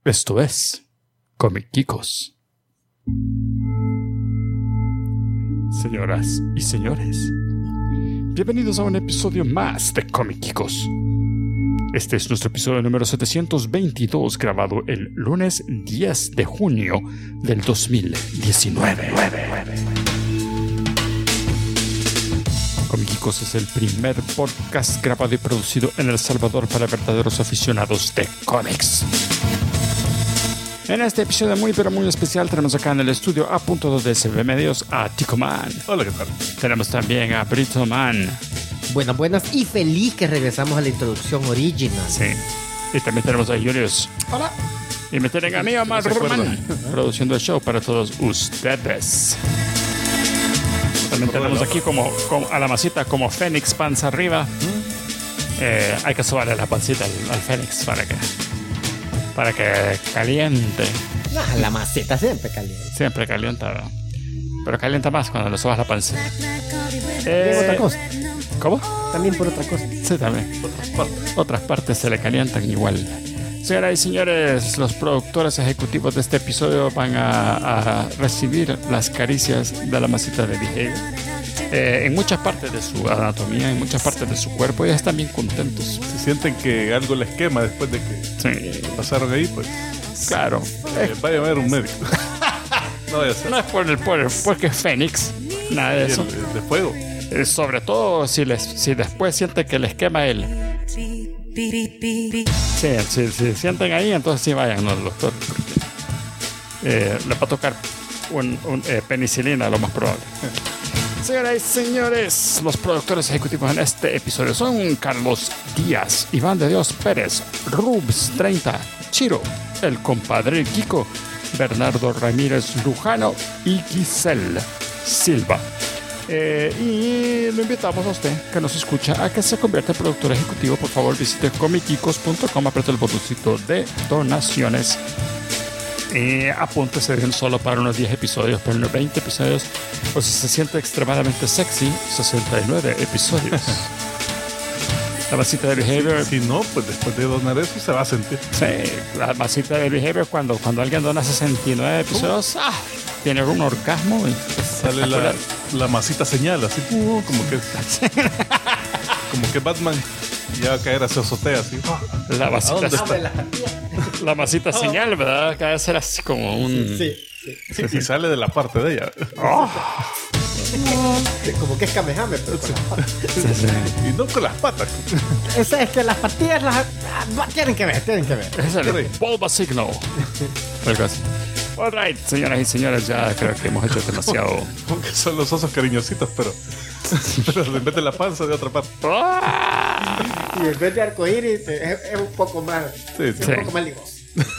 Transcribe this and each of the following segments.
Esto es Comic Geekos. Señoras y señores, bienvenidos a un episodio más de Comic Geekos. Este es nuestro episodio número 722, grabado el lunes 10 de junio del 2019. Comic Geekos es el primer podcast grabado y producido en El Salvador para verdaderos aficionados de cómics. En este episodio muy pero muy especial tenemos acá en el estudio A.2 de SB Medios a Tico Man. Hola, ¿qué tal? Tenemos también a Brito Man. Buenas y feliz que regresamos a la introducción original. Sí. Y también tenemos a Julius. Hola. Y me tienen a mí, Omar Rurman, produciendo el show para todos ustedes. También tenemos aquí como a la masita como Fénix panza arriba. Hay que sobarle la pancita al Fénix para que caliente. La maceta siempre caliente. Siempre calienta, ¿verdad? Pero calienta más cuando le sobas la panza. También otra cosa. ¿Cómo? También por otra cosa. Sí, también. Otras partes se le calientan igual. Señoras y señores, los productores ejecutivos de este episodio van a recibir las caricias de la masita de Behavior. En muchas partes de su anatomía, en muchas partes de su cuerpo, y están bien contentos. Si sienten que algo les quema después de que pasaron ahí, pues Claro. vaya a ver un médico. No vaya a ser. No es porque es Fénix, nada de eso. De fuego. Sobre todo si después sienten que les quema el... Sí, si sienten ahí, entonces sí vayan, ¿no, doctor? Les va a tocar penicilina, lo más probable. Señoras y señores, los productores ejecutivos en este episodio son Carlos Díaz, Iván de Dios Pérez, Rubs 30, Chiro, el compadre Kiko, Bernardo Ramírez Lujano y Giselle Silva. Y lo invitamos a usted que nos escucha a que se convierta en productor ejecutivo. Por favor, visite comicgeekos.com, apriete el botoncito de donaciones y apúntese bien solo para unos 10 episodios, para unos 20 episodios, o si se siente extremadamente sexy, 69 episodios. La masita de Behavior. Si no, pues después de donar eso se va a sentir. Sí, la masita de Behavior, cuando alguien dona 69 episodios, tiene un orgasmo y sale la masita señal, así como que Batman ya va a caer a su azotea, así. La masita señal, ¿verdad? Cada vez será así como un... Sí. Y sale de la parte de ella. Como que es Kamehame, pero con las patas. Y no con las patas. Es que las patillas tienen que ver. Es el Bulba Signal. Algo así. All right, señoras y señores, ya creo que hemos hecho demasiado. Como que son los osos cariñositos, pero en vez de la panza, de otra parte. Y en vez de arcoíris es un poco más. Sí. Un poco más ligoso.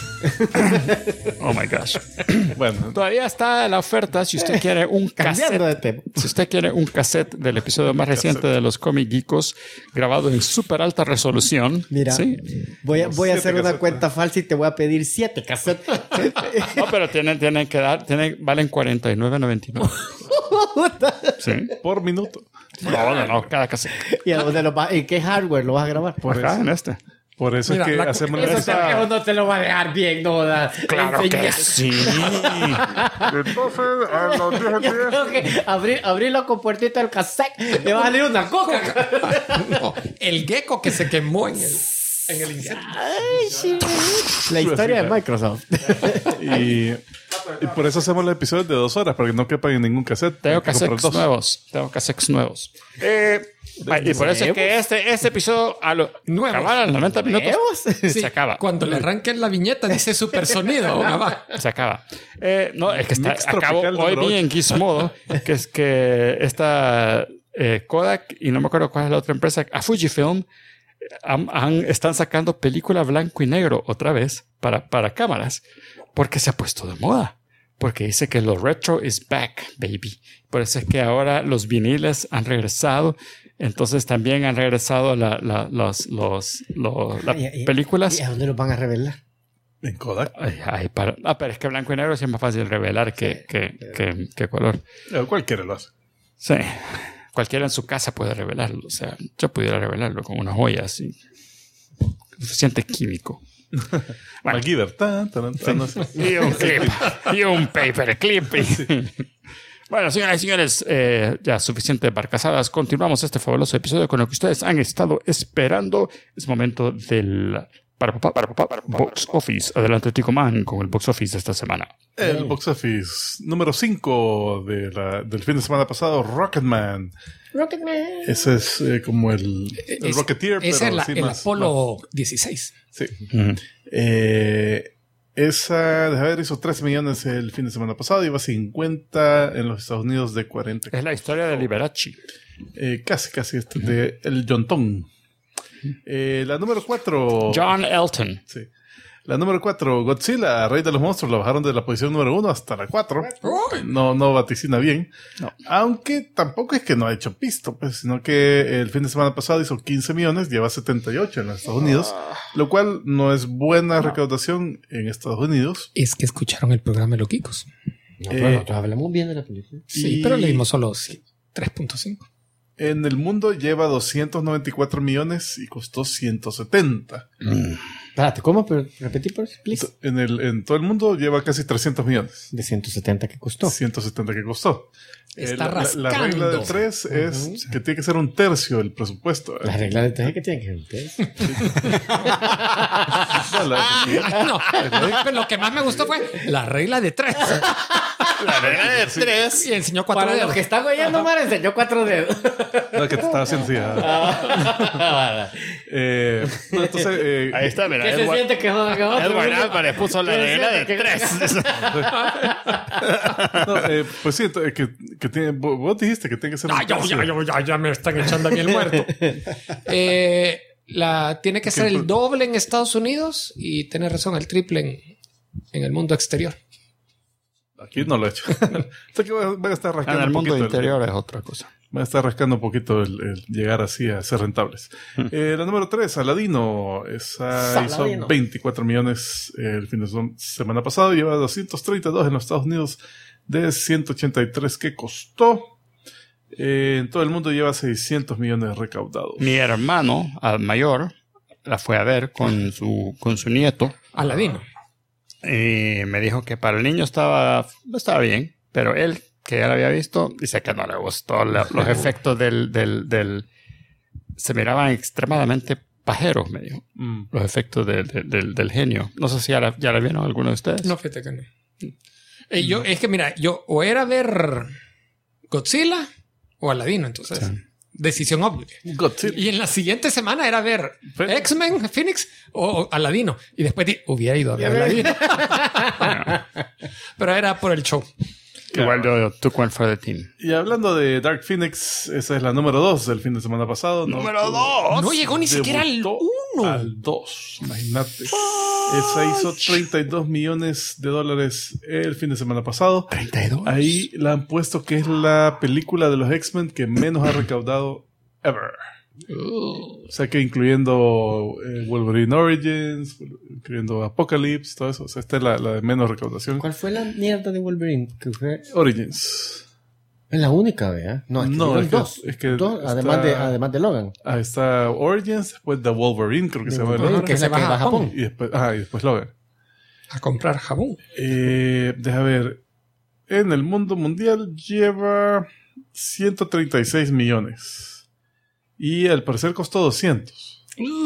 Oh my gosh. Bueno, Todavía está la oferta si usted quiere un Cambiando de cassette. tema. Si usted quiere un cassette del episodio más reciente de los Comic Geekos, grabado en súper alta resolución. Mira, ¿sí? voy a hacer una cassettes. cuenta falsa y te voy a pedir 7 cassettes. No, pero tienen que dar, valen $49.99. Sí. por minuto. No, cada cassette. ¿Y a dónde ¿en qué hardware lo vas a grabar? Por Acá eso. en este. Por eso es que hacemos Eso esta... no te lo va a dejar bien, no. Claro que sí. Entonces, a los 10 Yo creo que abrir la compuertita del cassette le va a salir una coca. No, el gecko que se quemó en el incendio. Ay, sí. La historia de Microsoft. y por eso hacemos los episodios de 2 horas, para que no quepan en ningún cassette. Tengo Hay que comprar cassettes nuevos. Y por eso es que este episodio acabar a los 90 minutos Sí, se acaba. Cuando le arranquen la viñeta dice super sonido. Se acaba. No, es que Mix acabo tropical hoy número vi en Gizmodo que es que esta Kodak y no me acuerdo cuál es la otra empresa, a Fujifilm, están sacando película blanco y negro otra vez para cámaras porque se ha puesto de moda. Porque dice que lo retro is back, baby. Por eso es que ahora los viniles han regresado. Entonces también han regresado las películas. ¿Y a dónde los van a revelar? En Kodak. Pero es que blanco y negro sí es más fácil revelar que color. Cualquiera lo hace. Sí. Cualquiera en su casa puede revelarlo. O sea, yo pudiera revelarlo con una joya así. Suficiente químico. MacGyver. No sé. Y un clip. Y un paperclip. Bueno, señoras y señores, ya suficiente barcazadas. Continuamos este fabuloso episodio con lo que ustedes han estado esperando. Es momento del Box Office. Adelante, Tico Man, con el Box Office de esta semana. El Box Office número 5 del fin de semana pasado, Rocketman. Ese es como el Rocketeer, es pero el Apolo 16. Sí. Esa, deja ver, hizo 13 millones el fin de semana pasado, iba a 50 en los Estados Unidos de 40. Es la historia de Liberace. Casi, de el John Tong. La número 4. John Elton. Sí. La número 4, Godzilla, Rey de los Monstruos, lo bajaron de la posición número 1 hasta la 4. No vaticina bien. No. Aunque tampoco es que no ha hecho pisto, pues, sino que el fin de semana pasado hizo 15 millones, lleva 78 en los Estados Unidos, lo cual no es buena recaudación en Estados Unidos. Es que escucharon el programa de Loquicos. No, pero nosotros hablamos bien de la película. Sí, pero le dimos solo 3.5. En el mundo lleva 294 millones y costó 170. Espérate, ¿cómo? Pero repetí, please. En todo el mundo lleva casi 300 millones. De 170 que costó. 170 que costó. Está la regla de 3 es que tiene que ser un tercio el presupuesto. La regla de 3 es que tiene que ser No, pero lo que más me gustó fue la regla de 3. La regla de 3. Y enseñó 4 Para dedos. los que están oyendo, Mar, enseñó 4 dedos. No, que te estaba haciendo así. Entonces, Ahí está, mira. ¿Qué se siente que Edward Álvarez puso la ¿Qué se regla de siente que- 3. pues sí, que tiene, vos dijiste que tiene que ser un tercio. Ya me están echando a mí el muerto. Tiene que ser el doble en Estados Unidos y tenés razón, el triple en el mundo exterior. Aquí no lo he hecho. Así que van a estar rascando En el un mundo poquito interior es otra cosa. Van a estar rascando un poquito el llegar así a ser rentables. La número 3, Aladino. Esa hizo Saladino. 24 millones el fin de semana pasado. Lleva 232 en los Estados Unidos de 183 que costó. En todo el mundo lleva 600 millones recaudados. Mi hermano, al mayor, la fue a ver con su nieto. Aladino. Y me dijo que para el niño estaba bien, pero él, que ya lo había visto, dice que no le gustó. Los efectos del se miraban extremadamente pajeros, me dijo. Los efectos del genio. No sé si ya la vieron alguno de ustedes. No, fíjate que no. Es que mira, yo o era ver Godzilla o Aladino, entonces decisión obvia. Godzilla. Y en la siguiente semana era ver Pero- X-Men, Phoenix o Aladino. Y después hubiera ido a ver Aladino. Pero era por el show. Igual yo took one for the team. Y hablando de Dark Phoenix, esa es la número 2 del fin de semana pasado. ¡Número 2! No llegó ni siquiera al Debutó 1. Al 2, imagínate. Esa hizo 32 millones de dólares el fin de semana pasado. 32. Ahí la han puesto que es la película de los X-Men que menos ha recaudado ever. O sea que incluyendo Wolverine Origins, incluyendo Apocalypse, todo eso. O sea, esta es la de menos recaudación. ¿Cuál fue la mierda de Wolverine? Que fue Origins. es la única, ¿verdad? No, es que No, hubieron es que- dos. es que Dos, está- además de Logan. Ahí está Origins, después The Wolverine, creo que se llama. Wolverine, que es la que va a Japón. Y después Logan. A comprar jabón. Deja ver. En el mundo mundial lleva 136 millones. Y al parecer costó 200.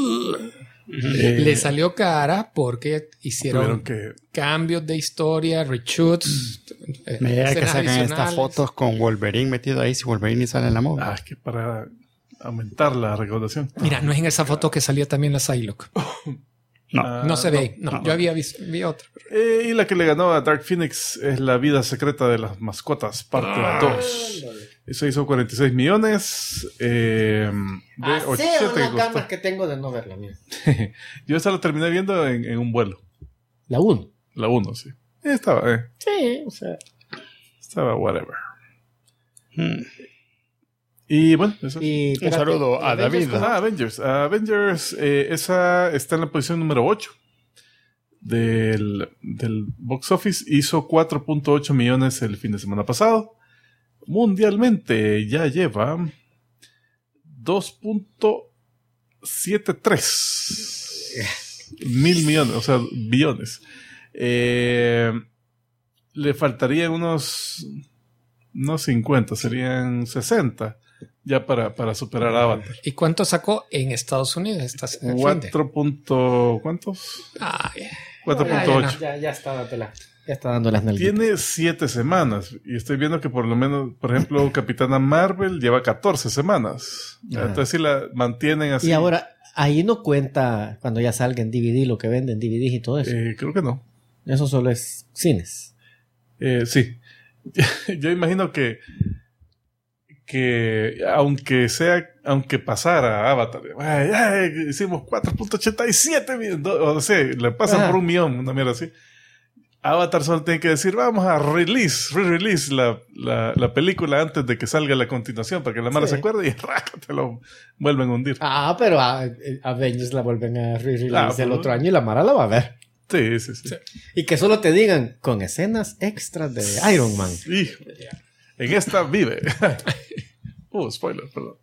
Le salió cara porque Tuvieron hicieron que... cambios de historia, reshoots. Me llega que escenas sacan estas adicionales. fotos con Wolverine metido ahí, si Wolverine sale en la moda. es que para aumentar la recaudación. Mira, no es en esa foto que salía también la Psylocke. No. No se ve. No, yo había visto vi otra. Y la que le ganó a Dark Phoenix es La vida secreta de las mascotas, parte 2. Eso hizo 46 millones. De 87 que unas ganas costó. que tengo de no verla, mira. Yo esta la terminé viendo en un vuelo. La 1. La 1, sí. Estaba, Sí, o sea. estaba whatever. Y bueno, eso. Y, Un saludo a David. Avengers. Avengers, esa está en la posición número 8 del box office. Hizo 4.8 millones el fin de semana pasado. Mundialmente ya lleva 2.73. $1,000 millones, o sea, billones. Le faltarían unos 50, serían 60 ya para superar a Avatar. ¿Y cuánto sacó en Estados Unidos esta fin de? 4. ¿Cuántos? Ah, yeah. 4.8. Ya está dando las nalguitas. Tiene 7 semanas y estoy viendo que por lo menos, por ejemplo, Capitana Marvel lleva 14 semanas. Ajá. Entonces sí la mantienen así. Y ahora, ahí no cuenta cuando ya salga en DVD lo que venden DVDs y todo eso. Creo que no. Eso solo es cines. Sí. Yo imagino que aunque pasara Avatar, hicimos 4.87 millones, o sea, le pasan por 1 millón, una mierda así. Avatar solo tiene que decir, vamos a re-release la película antes de que salga la continuación, para que la mala se acuerde y te lo vuelven a hundir. Pero Avengers la vuelven a re-release el otro año y la Mara la va a ver. Sí. Y que solo te digan, con escenas extras de Iron Man. Hijo, en esta vive. Spoiler, perdón.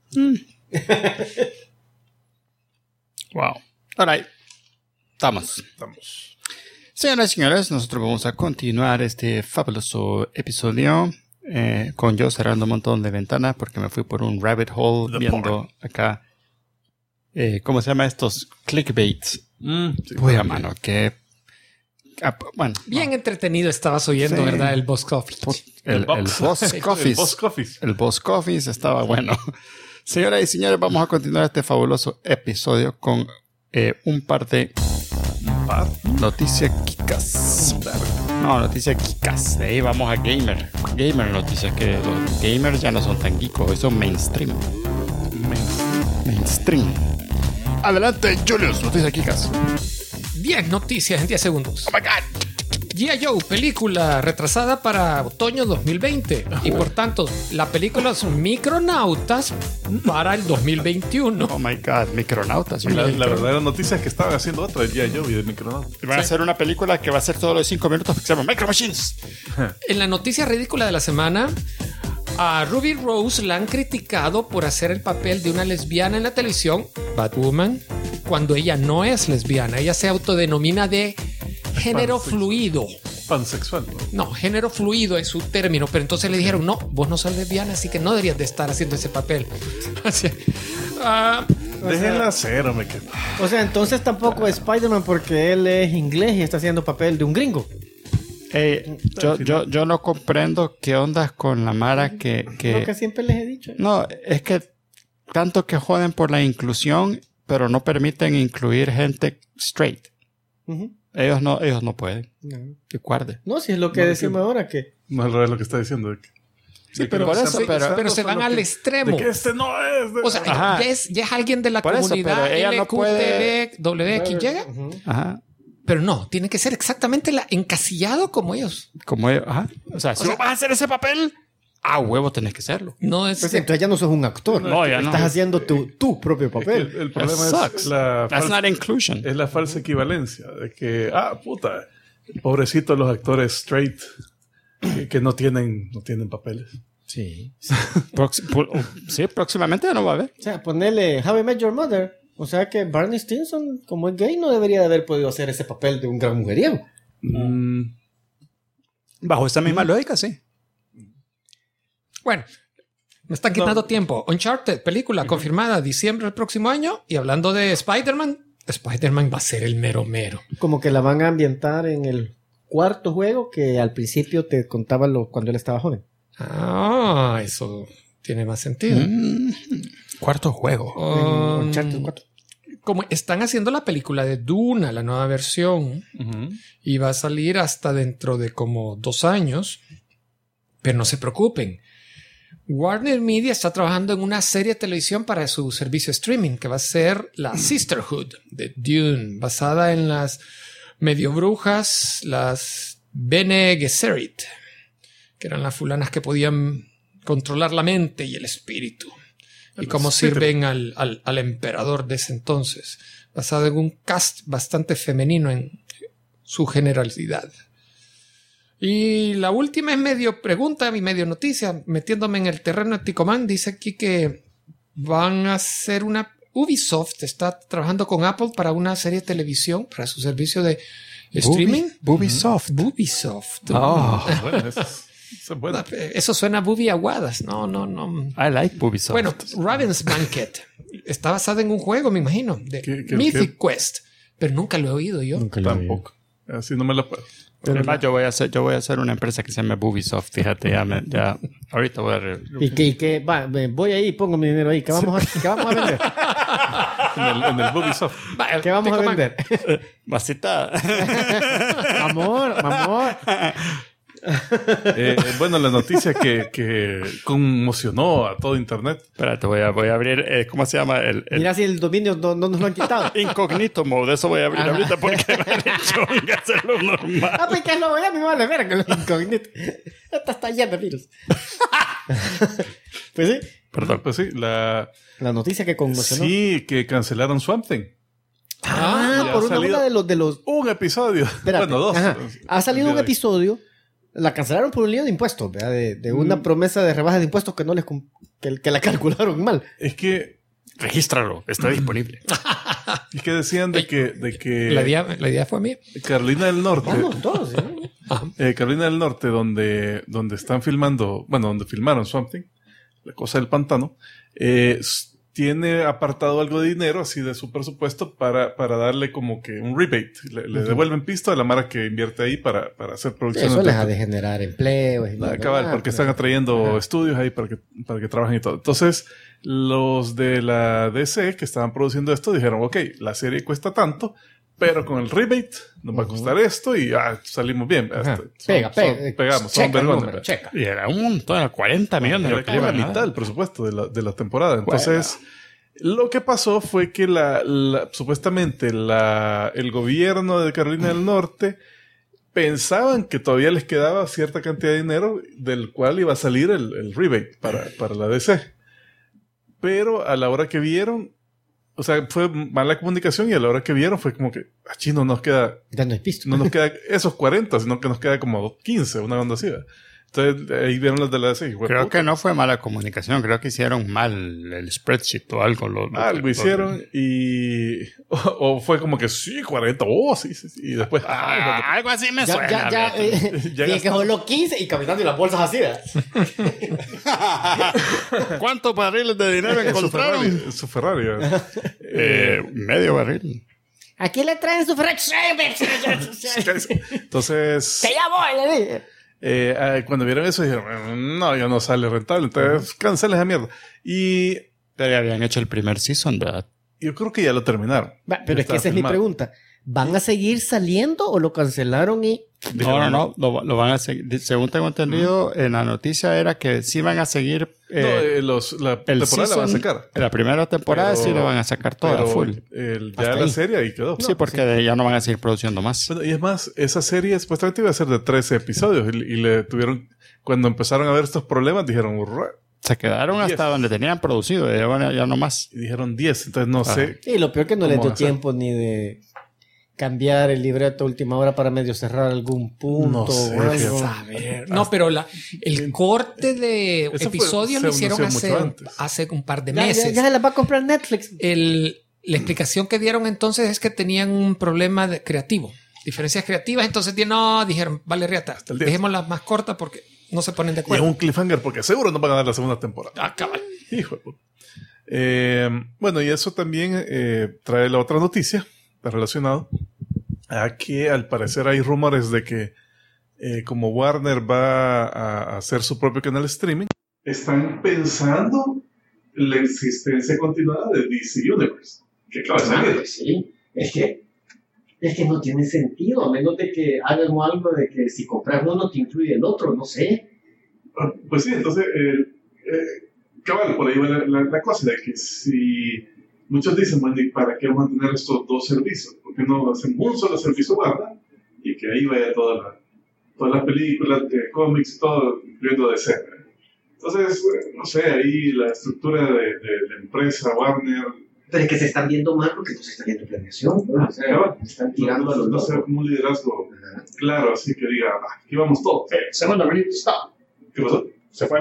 Wow. All right. Estamos. Señoras y señores, nosotros vamos a continuar este fabuloso episodio con yo cerrando un montón de ventanas porque me fui por un rabbit hole viendo acá, ¿cómo se llama estos? Clickbaits. Uy, a mano, que... bueno. Bien entretenido estabas oyendo, Sí. ¿verdad? El Boss Coffee. El Boss Coffees. El Boss Coffees estaba bueno. Señoras y señores, vamos a continuar este fabuloso episodio con un par de noticias kikas. No, noticias kikas. De ahí vamos a gamer. Gamer noticias, que los gamers ya no son tan geekos, hoy son mainstream. Mainstream. Adelante, Julius, noticias kikas. 10 noticias en 10 segundos. Oh my God. G.I. Joe, película retrasada para otoño 2020. Y por tanto, la película son Micronautas para el 2021. Oh my God, Micronautas. La verdadera noticia es que estaban haciendo otra de G.I. Joe y de Micronautas. Van a hacer una película que va a ser todos los 5 minutos que se llama Micro Machines. En la noticia ridícula de la semana, a Ruby Rose la han criticado por hacer el papel de una lesbiana en la televisión, Batwoman, cuando ella no es lesbiana. Ella se autodenomina de género fluido. Pansexual, ¿no? No, género fluido es su término, pero entonces le dijeron, no, vos no sos lesbiana, así que no deberías de estar haciendo ese papel. Así, Déjenla hacer, hombre. O sea, entonces tampoco es Spider-Man porque él es inglés y está haciendo papel de un gringo. Yo no comprendo qué ondas con la Mara Lo que siempre les he dicho. No, es que tanto que joden por la inclusión, pero no permiten incluir gente straight. Ujú. Ellos no pueden. No. Que guarde. No, si es lo que decimos ahora, que... No es al revés lo que está diciendo. Sí, pero por eso, pero se van al extremo. De que este no es. O sea, Ajá. ya es alguien de la Por eso, comunidad pero ella no puede- LQTBWXY, Ujú. Ajá. pero no, tiene que ser exactamente encasillado como ellos. Como ellos, ajá. O sea, si vos vas a hacer ese papel, a huevo tenés que hacerlo. No es... Pues entonces ya no sos un actor. No, ya no. Estás haciendo tu propio papel. El problema That es sucks. la That's not inclusion. es la falsa equivalencia de que, puta, pobrecitos los actores straight que no tienen papeles. Sí. Sí, próximamente ya no va a haber. O sea, ponerle How I Met Your Mother. O sea que Barney Stinson, como es gay, no debería de haber podido hacer ese papel de un gran mujeriego. Bajo esa misma lógica, sí. Bueno, me están quitando tiempo. Uncharted, película confirmada diciembre del próximo año. Y hablando de Spider-Man, Spider-Man va a ser el mero mero. Como que la van a ambientar en el cuarto juego que al principio te contaba cuando él estaba joven. Ah, eso tiene más sentido. Cuarto juego. Uncharted 4. Como están haciendo la película de Duna, la nueva versión, y va a salir hasta dentro de como 2 años. Pero no se preocupen. Warner Media está trabajando en una serie de televisión para su servicio streaming que va a ser la Sisterhood de Dune, basada en las medio brujas, las Bene Gesserit, que eran las fulanas que podían controlar la mente y el espíritu, y cómo sirven al emperador de ese entonces, basado en un cast bastante femenino en su generalidad. Y la última es medio pregunta y medio noticia, metiéndome en el terreno de Ticomán. Dice aquí que van a hacer una Ubisoft está trabajando con Apple para una serie de televisión, para su servicio de streaming. Ubisoft. Ubisoft. Bueno, eso es bueno. Eso suena a Bubi Aguadas. No. I like Ubisoft. Bueno, Raven's Banquet está basada en un juego, me imagino, de Mythic Quest. Pero nunca lo he oído yo. Nunca lo vi. Tampoco. Así no me la puedo. Además, yo voy a hacer una empresa que se llama Ubisoft. Fíjate, ya ahorita voy a... ¿Y qué? Va, voy ahí y pongo mi dinero ahí. ¿Qué vamos a vender? En el Ubisoft. ¿Qué vamos a vender? Masita. Amor. Bueno, la noticia que conmocionó a todo internet. Espérate, voy a abrir... ¿cómo se llama? Mira si el dominio no nos lo han quitado. Incognito mode. Eso voy a abrir ahorita porque me han hecho hacerlo normal. Pues que lo voy a mi vale ver con los incógnitos. Esta está llena de virus. Pues sí. Perdón, pues sí, La noticia que conmocionó. sí, que cancelaron Swamp Thing. Ah, por una onda de los... Un episodio. Espérate, Bueno, dos. ajá. Ha salido un episodio. La cancelaron por un lío de impuestos, ¿verdad? De una promesa de rebaja de impuestos que no les que la calcularon mal. Es que Regístralo. Está disponible. decían de que La idea fue mía. Carolina del Norte, Vamos todos, ¿eh? Carolina del Norte, donde están filmando, bueno, donde filmaron Swamp Thing, la cosa del pantano, tiene apartado algo de dinero, así de su presupuesto, para darle como que un rebate. Le devuelven pisto a la mara que invierte ahí para hacer producciones. Eso les ha de generar empleos. Cabal, porque están atrayendo estudios ahí para que trabajen y todo. Entonces, los de la DC que estaban produciendo esto dijeron, ok, la serie cuesta tanto, pero con el rebate nos va a costar esto y salimos bien. Pegamos, son vergones. Checa. Y era un montón, era 40 millones. Era como la mitad del presupuesto de la temporada. Entonces, lo que pasó fue que supuestamente el gobierno de Carolina del Norte pensaban que todavía les quedaba cierta cantidad de dinero del cual iba a salir el rebate para la DC. Pero a la hora que vieron, o sea, fue mala comunicación y a la hora que vieron fue como que, no nos queda... Ya no hay pisto. No nos queda esos 40, sino que nos queda como 15, una onda así. Entonces, ahí vieron los de la DC. Creo que no fue mala comunicación. Creo que hicieron mal el spreadsheet o algo. Algo hicieron y... O fue como que sí, 40. Sí. Y después... algo así me suena. Ya que voló 15 y caminando y las bolsas así. ¿Cuántos barriles de dinero encontraron? Su Ferrari. Medio barril. Aquí le traen su Ferrari. Entonces... ¡Que ya voy! Le dije. Cuando vieron eso dijeron, no, ya no sale rentable, entonces cancela esa mierda. Y pero ya habían hecho el primer season, ¿verdad? Yo creo que ya lo terminaron. Pero es que esa es mi pregunta. ¿Van a seguir saliendo o lo cancelaron y...? No, lo van a seguir. Según tengo entendido, en la noticia era que sí van a seguir... la temporada la van a sacar. La primera temporada sí la van a sacar toda, full. Ya la serie ahí quedó. Sí, porque ya no van a seguir produciendo más. Bueno, y es más, esa serie supuestamente iba a ser de 13 episodios y le tuvieron... Cuando empezaron a ver estos problemas, dijeron... Se quedaron 10. Hasta donde tenían producido, ya no más. Y dijeron 10, entonces no sé. Sí, lo peor que no les dio tiempo ni de cambiar el libreto a última hora para medio cerrar algún punto. No sé, o algo. No, pero el corte de episodios lo hicieron hace un par de meses. Ya se las va a comprar Netflix. La explicación que dieron entonces es que tenían un problema creativo. Diferencias creativas, entonces dijeron, vale, riata, dejémoslas más cortas porque no se ponen de acuerdo. Y es un cliffhanger porque seguro no van a dar la segunda temporada. Cabal. Hijo de puta. Bueno, y eso también trae la otra noticia relacionado a que al parecer hay rumores de que como Warner va a hacer su propio canal streaming, están pensando la existencia continuada de DC Universe. Que claro, sí. Es que no tiene sentido, a menos de que hagan algo de que si compras uno te incluye el otro, no sé. Pues sí, entonces, cabal, por ahí va la cosa de que si muchos dicen, bueno, ¿y para qué vamos a tener estos dos servicios? ¿Por qué no hacen un solo servicio Warner y que ahí vaya todas las películas, cómics y todo, incluyendo DC? Entonces, no sé, ahí la estructura de la empresa Warner... Pero es que se están viendo mal porque no se está viendo planeación. O sea, están tirando a los dos. No sé, como un liderazgo claro, así que diga, aquí vamos todos. Segundo minuto, stop. ¿Qué pasó? Se fue a 9. Uy. Y el streaming.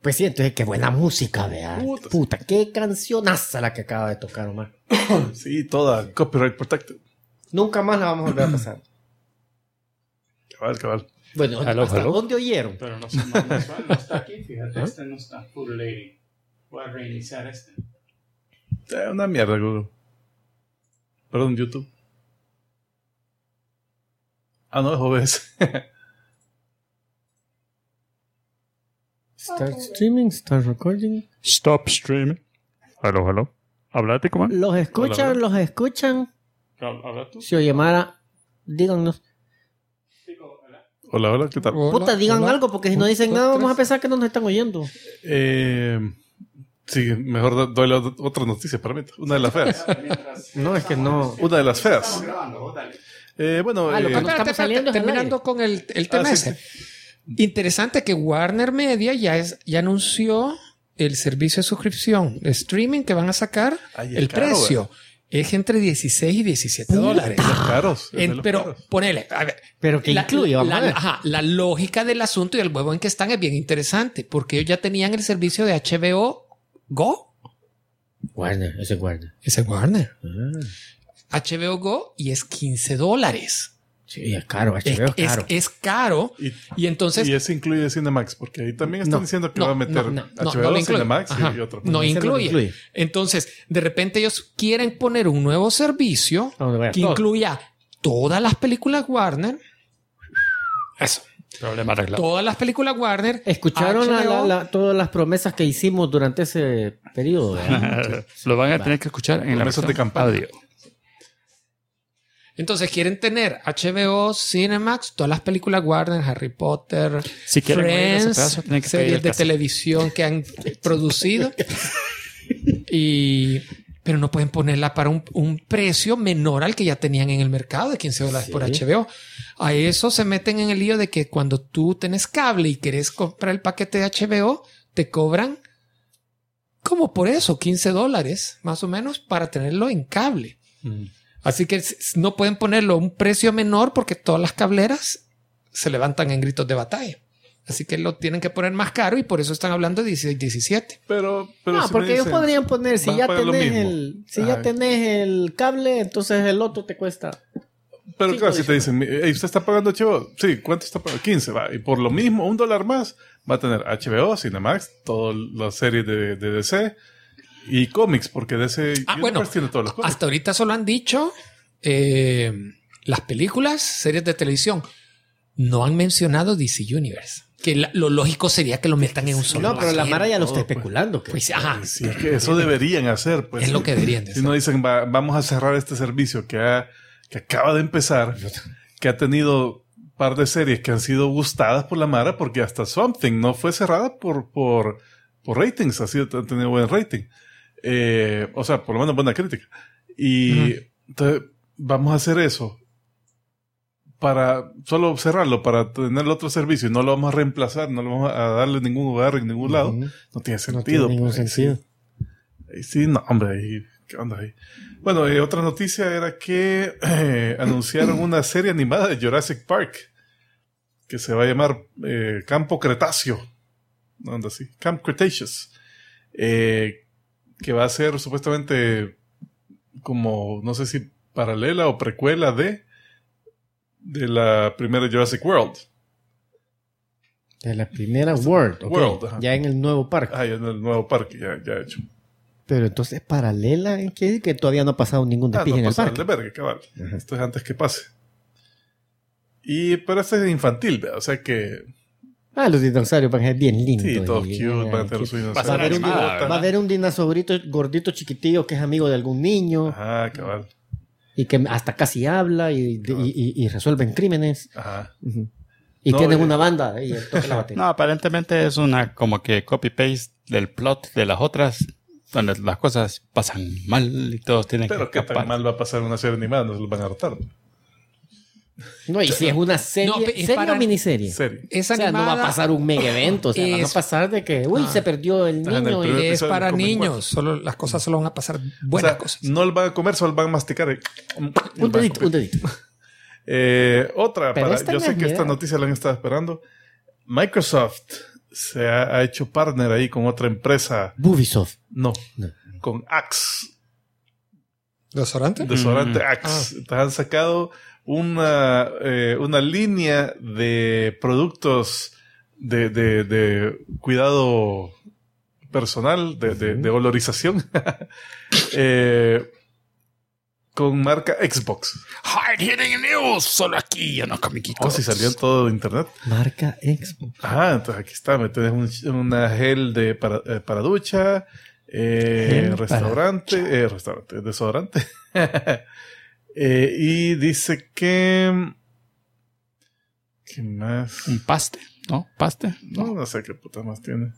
Pues sí, entonces qué buena música, vea. Puta, qué cancionaza la que acaba de tocar, Omar. Sí, toda copyright protected. Nunca más la vamos a volver a pasar. Cabal. Bueno, ¿hasta dónde oyeron? Pero no está aquí, fíjate, este no está full lady. Voy a reiniciar este. Una mierda, Google. Perdón, YouTube. No, es OBS. Start streaming, start recording. Stop streaming. Hello. Hablate, ¿cómo? Los escuchan. Habla tú. Si oye Mara, díganos. Hola, ¿qué tal? Hola, Puta, digan hola. algo, porque si no dicen nada, vamos a pensar que no nos están oyendo. Sí, mejor doy la otra noticia, permito. Una de las feas. No, es que no. Una de las feas. Bueno, lo que no estamos saliendo es al terminando aire. con el tema sí, ese. Interesante que Warner Media ya anunció el servicio de suscripción de streaming que van a sacar. Ay, es el caro, precio es entre 16 y 17 dólares. Es de los caros. es de los Pero caros. ponele, a ver, Pero que incluye, vamos a ver. la lógica del asunto y el huevo en que están es bien interesante, porque ellos ya tenían el servicio de HBO Go. Warner, ese es Warner. Ese es Warner. HBO Go y es 15 dólares. Sí, es caro, HBO es caro. Es caro. Y entonces... Y eso incluye Cinemax, porque ahí también están No, diciendo que va a meter HBO, lo incluye. Cinemax Ajá. y otro. No Ese no lo incluye. incluye. Entonces, de repente ellos quieren poner un nuevo servicio Donde vaya que todo. incluya todas las películas Warner. Eso. Problema arreglado. Todas las películas Warner. ¿Escucharon HBO? todas las promesas que hicimos durante ese periodo? ¿verdad? Lo van a tener que escuchar en la Promesas versión de campaña. audio. Entonces quieren tener HBO, Cinemax, todas las películas Warner, Harry Potter, Si quieren oír ese Friends, pedazo, tienen que pedir series el de cassette. televisión que han producido. Pero no pueden ponerla para un precio menor al que ya tenían en el mercado de 15 dólares por HBO. A eso se meten en el lío de que cuando tú tenés cable y querés comprar el paquete de HBO, te cobran como por eso, 15 dólares más o menos para tenerlo en cable. Así que no pueden ponerlo a un precio menor porque todas las cableras se levantan en gritos de batalla. Así que lo tienen que poner más caro y por eso están hablando de 16, 17. Pero No, si porque me ellos dicen, podrían poner, si vas a ya pagar lo tenés mismo. ya tenés el cable, entonces el otro te cuesta. Pero Sí, claro, si pues, te dicen, "Ey, ¿usted está pagando HBO? Sí, ¿cuánto está pagando? 15, va. Y por lo mismo, $1 más, va a tener HBO, Cinemax, todas las series de DC y cómics, porque DC Bueno, tiene todos los cómics. hasta ahorita solo han dicho las películas, series de televisión. No han mencionado DC Universe. Que lo lógico sería que lo metan en un solo No, pero la paquete. Mara ya lo está todo, pues. especulando. que- Pues, ajá. Sí, es que eso deberían hacer. Pues, Es lo que deberían de Si hacer. no dicen, vamos a cerrar este servicio que acaba de empezar, que ha tenido un par de series que han sido gustadas por la Mara, porque hasta Something no fue cerrada por ratings, ha tenido buen rating. O sea, por lo menos buena crítica. Y entonces, vamos a hacer eso para solo cerrarlo, para tener el otro servicio y no lo vamos a reemplazar, no lo vamos a darle ningún lugar en ningún lado. Ujú. No tiene No sentido. tiene ningún pues, ahí sentido. sí. Ahí sí, no, hombre, ahí, ¿qué onda ahí? Bueno, otra noticia era que anunciaron una serie animada de Jurassic Park que se va a llamar Campo Cretáceo. ¿No anda así? Camp Cretaceous. Que va a ser supuestamente como, no sé si paralela o precuela de la primera Jurassic World. De la primera World, ok. World, ajá. Ya en el nuevo parque. Ah, ya en el nuevo parque, ya hecho. Pero entonces, paralela, ¿en qué? Que todavía no ha pasado ningún Ah, despije no en el pasa parque. de verga, cabal. Esto es antes que pase. Pero este es infantil, ¿verdad? O sea que Ah, los dinosaurios van a ser bien lindos. sí, todos y- cute, van a tener sus Va a ser Va a haber un, animada, va a ¿verdad? haber un dinosaurito gordito chiquitillo que es amigo de algún niño Ajá, cabal. y que hasta casi habla y resuelven crímenes. Ajá. Ujú. Y No, tienen una banda y toca la batería. No, aparentemente es una como que copy-paste del plot de las otras, donde las cosas pasan mal y todos tienen Pero que qué tan mal va a pasar una serie animada, no se los van a hartar. No, y si es una serie, No, es ¿serie para- o miniserie? Serie. Es O sea, animada. no va a pasar un mega evento. O sea, van a Es- pasar de que, uy, se perdió el Estás en el niño. primer Y... Es episodio para comen niños. Solo, las cosas solo van a pasar buenas O sea, cosas. no lo van a comer, solo van a masticar. Un dedito, un dedito. Otra, Pero esta yo no sé es que esta mía. noticia la han estado esperando. Microsoft se ha hecho partner ahí con otra empresa. Ubisoft. No, No. con Axe. ¿Desodorante? Desodorante Axe. Entonces han sacado una línea de productos de cuidado personal, de olorización, con marca Xbox. Hard Hitting News, solo aquí en los Comiquicos. Si salió en todo internet. Marca Xbox. Entonces aquí está, me tenés una gel para ducha, restaurante, desodorante. Y dice que... ¿Qué más? Un paste, ¿no? ¿Paste? No sé qué puta más tiene.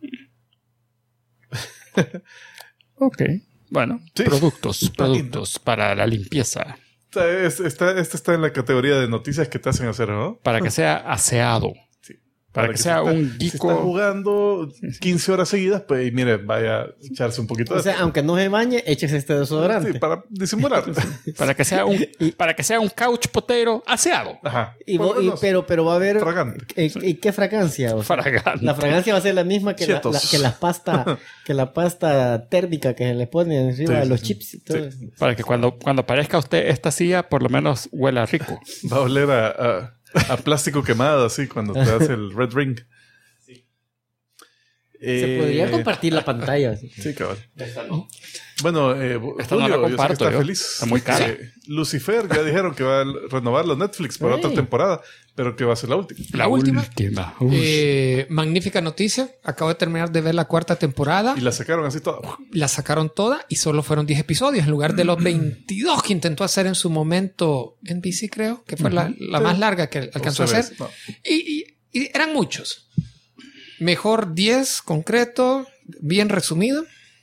Ok. Bueno, Sí. productos para la limpieza. Este está en la categoría de noticias que te hacen hacer, ¿no? Para que sea aseado. Sí. Para que sea un Si está geeko. jugando 15 horas seguidas, pues mire, vaya a echarse un poquito O de... sea, aunque no se bañe, échese este desodorante. Sí, para disimular. Para que sea un couch potero aseado. Ajá. Pero va a haber... Fragante. ¿Y qué fragancia? O sea, Fragante. la fragancia va a ser la misma que Cheetos. la pasta térmica que se le pone encima Sí, de los sí, chips y todo. sí. Para que cuando aparezca usted esta silla, por lo menos huela rico. Va a oler a plástico quemado, así, cuando te hace el red ring. Se podría compartir la pantalla. Así. Sí, cabrón. Bueno, Esta no la Julio, yo sé que comparto está yo. feliz. Está muy cara. Lucifer, ya dijeron que va a renovarlo Netflix para otra temporada, pero que va a ser la última. La última. Magnífica noticia. Acabo de terminar de ver la 4ª temporada. Y la sacaron así toda. La sacaron toda y solo fueron 10 episodios en lugar de los 22 que intentó hacer en su momento NBC, creo, que fue la más larga que alcanzó a hacer. No. Y eran muchos. Mejor 10 concreto, bien resumido.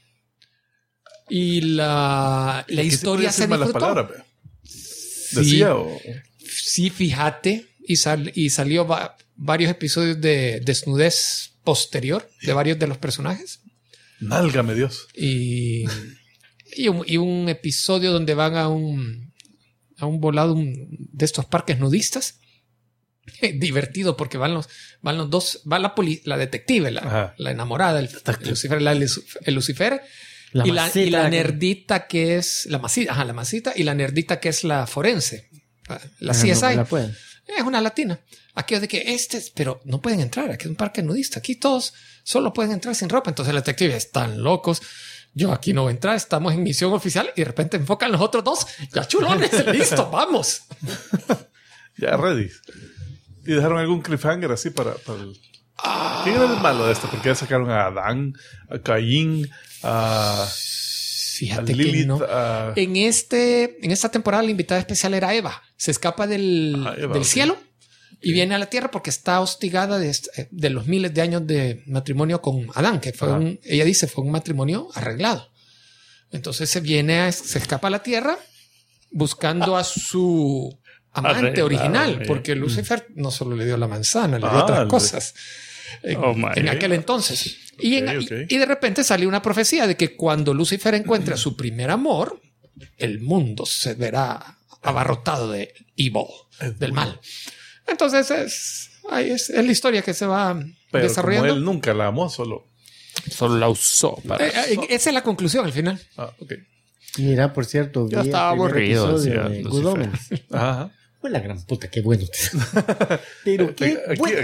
Y la historia se malas disfrutó. palabras, pe. Decía o... Sí, fíjate. Y salió varios episodios de desnudez posterior de varios de los personajes. Nálgame Dios. Y un episodio donde van a un volado de estos parques nudistas. Divertido porque van los dos, va la detective, la enamorada, el Lucifer, el Lucifer y la nerdita que es la masita y la nerdita que es la forense, la CSI. Es una latina. Aquello de que pero no pueden entrar, aquí es un parque nudista, aquí todos solo pueden entrar sin ropa. Entonces la detective, están locos. Yo aquí no voy a entrar, estamos en misión oficial y de repente enfocan los otros dos. Ya chulones, listo, vamos. Ya ready. ¿Y dejaron algún cliffhanger así para el... ¿Quién era el malo de esto? Porque ya sacaron a Adán, a Caín, a Fíjate Lilith, que no. En esta temporada la invitada especial era Eva. Se escapa del cielo y viene a la tierra porque está hostigada de los miles de años de matrimonio con Adán, que fue ella dice fue un matrimonio arreglado. Entonces se escapa a la tierra buscando a su amante original, porque Lucifer no solo le dio la manzana, le dio otras cosas en aquel entonces. Y de repente salió una profecía de que cuando Lucifer encuentre a su primer amor, el mundo se verá abarrotado de evil, del mal. Entonces es la historia que se va desarrollando. Como él nunca la amó, solo la usó para esa es la conclusión al final. Okay. Mira, por cierto, ya estaba aburrido de Good Omens. Ajá. Pues la gran puta, qué bueno. Pero qué bueno.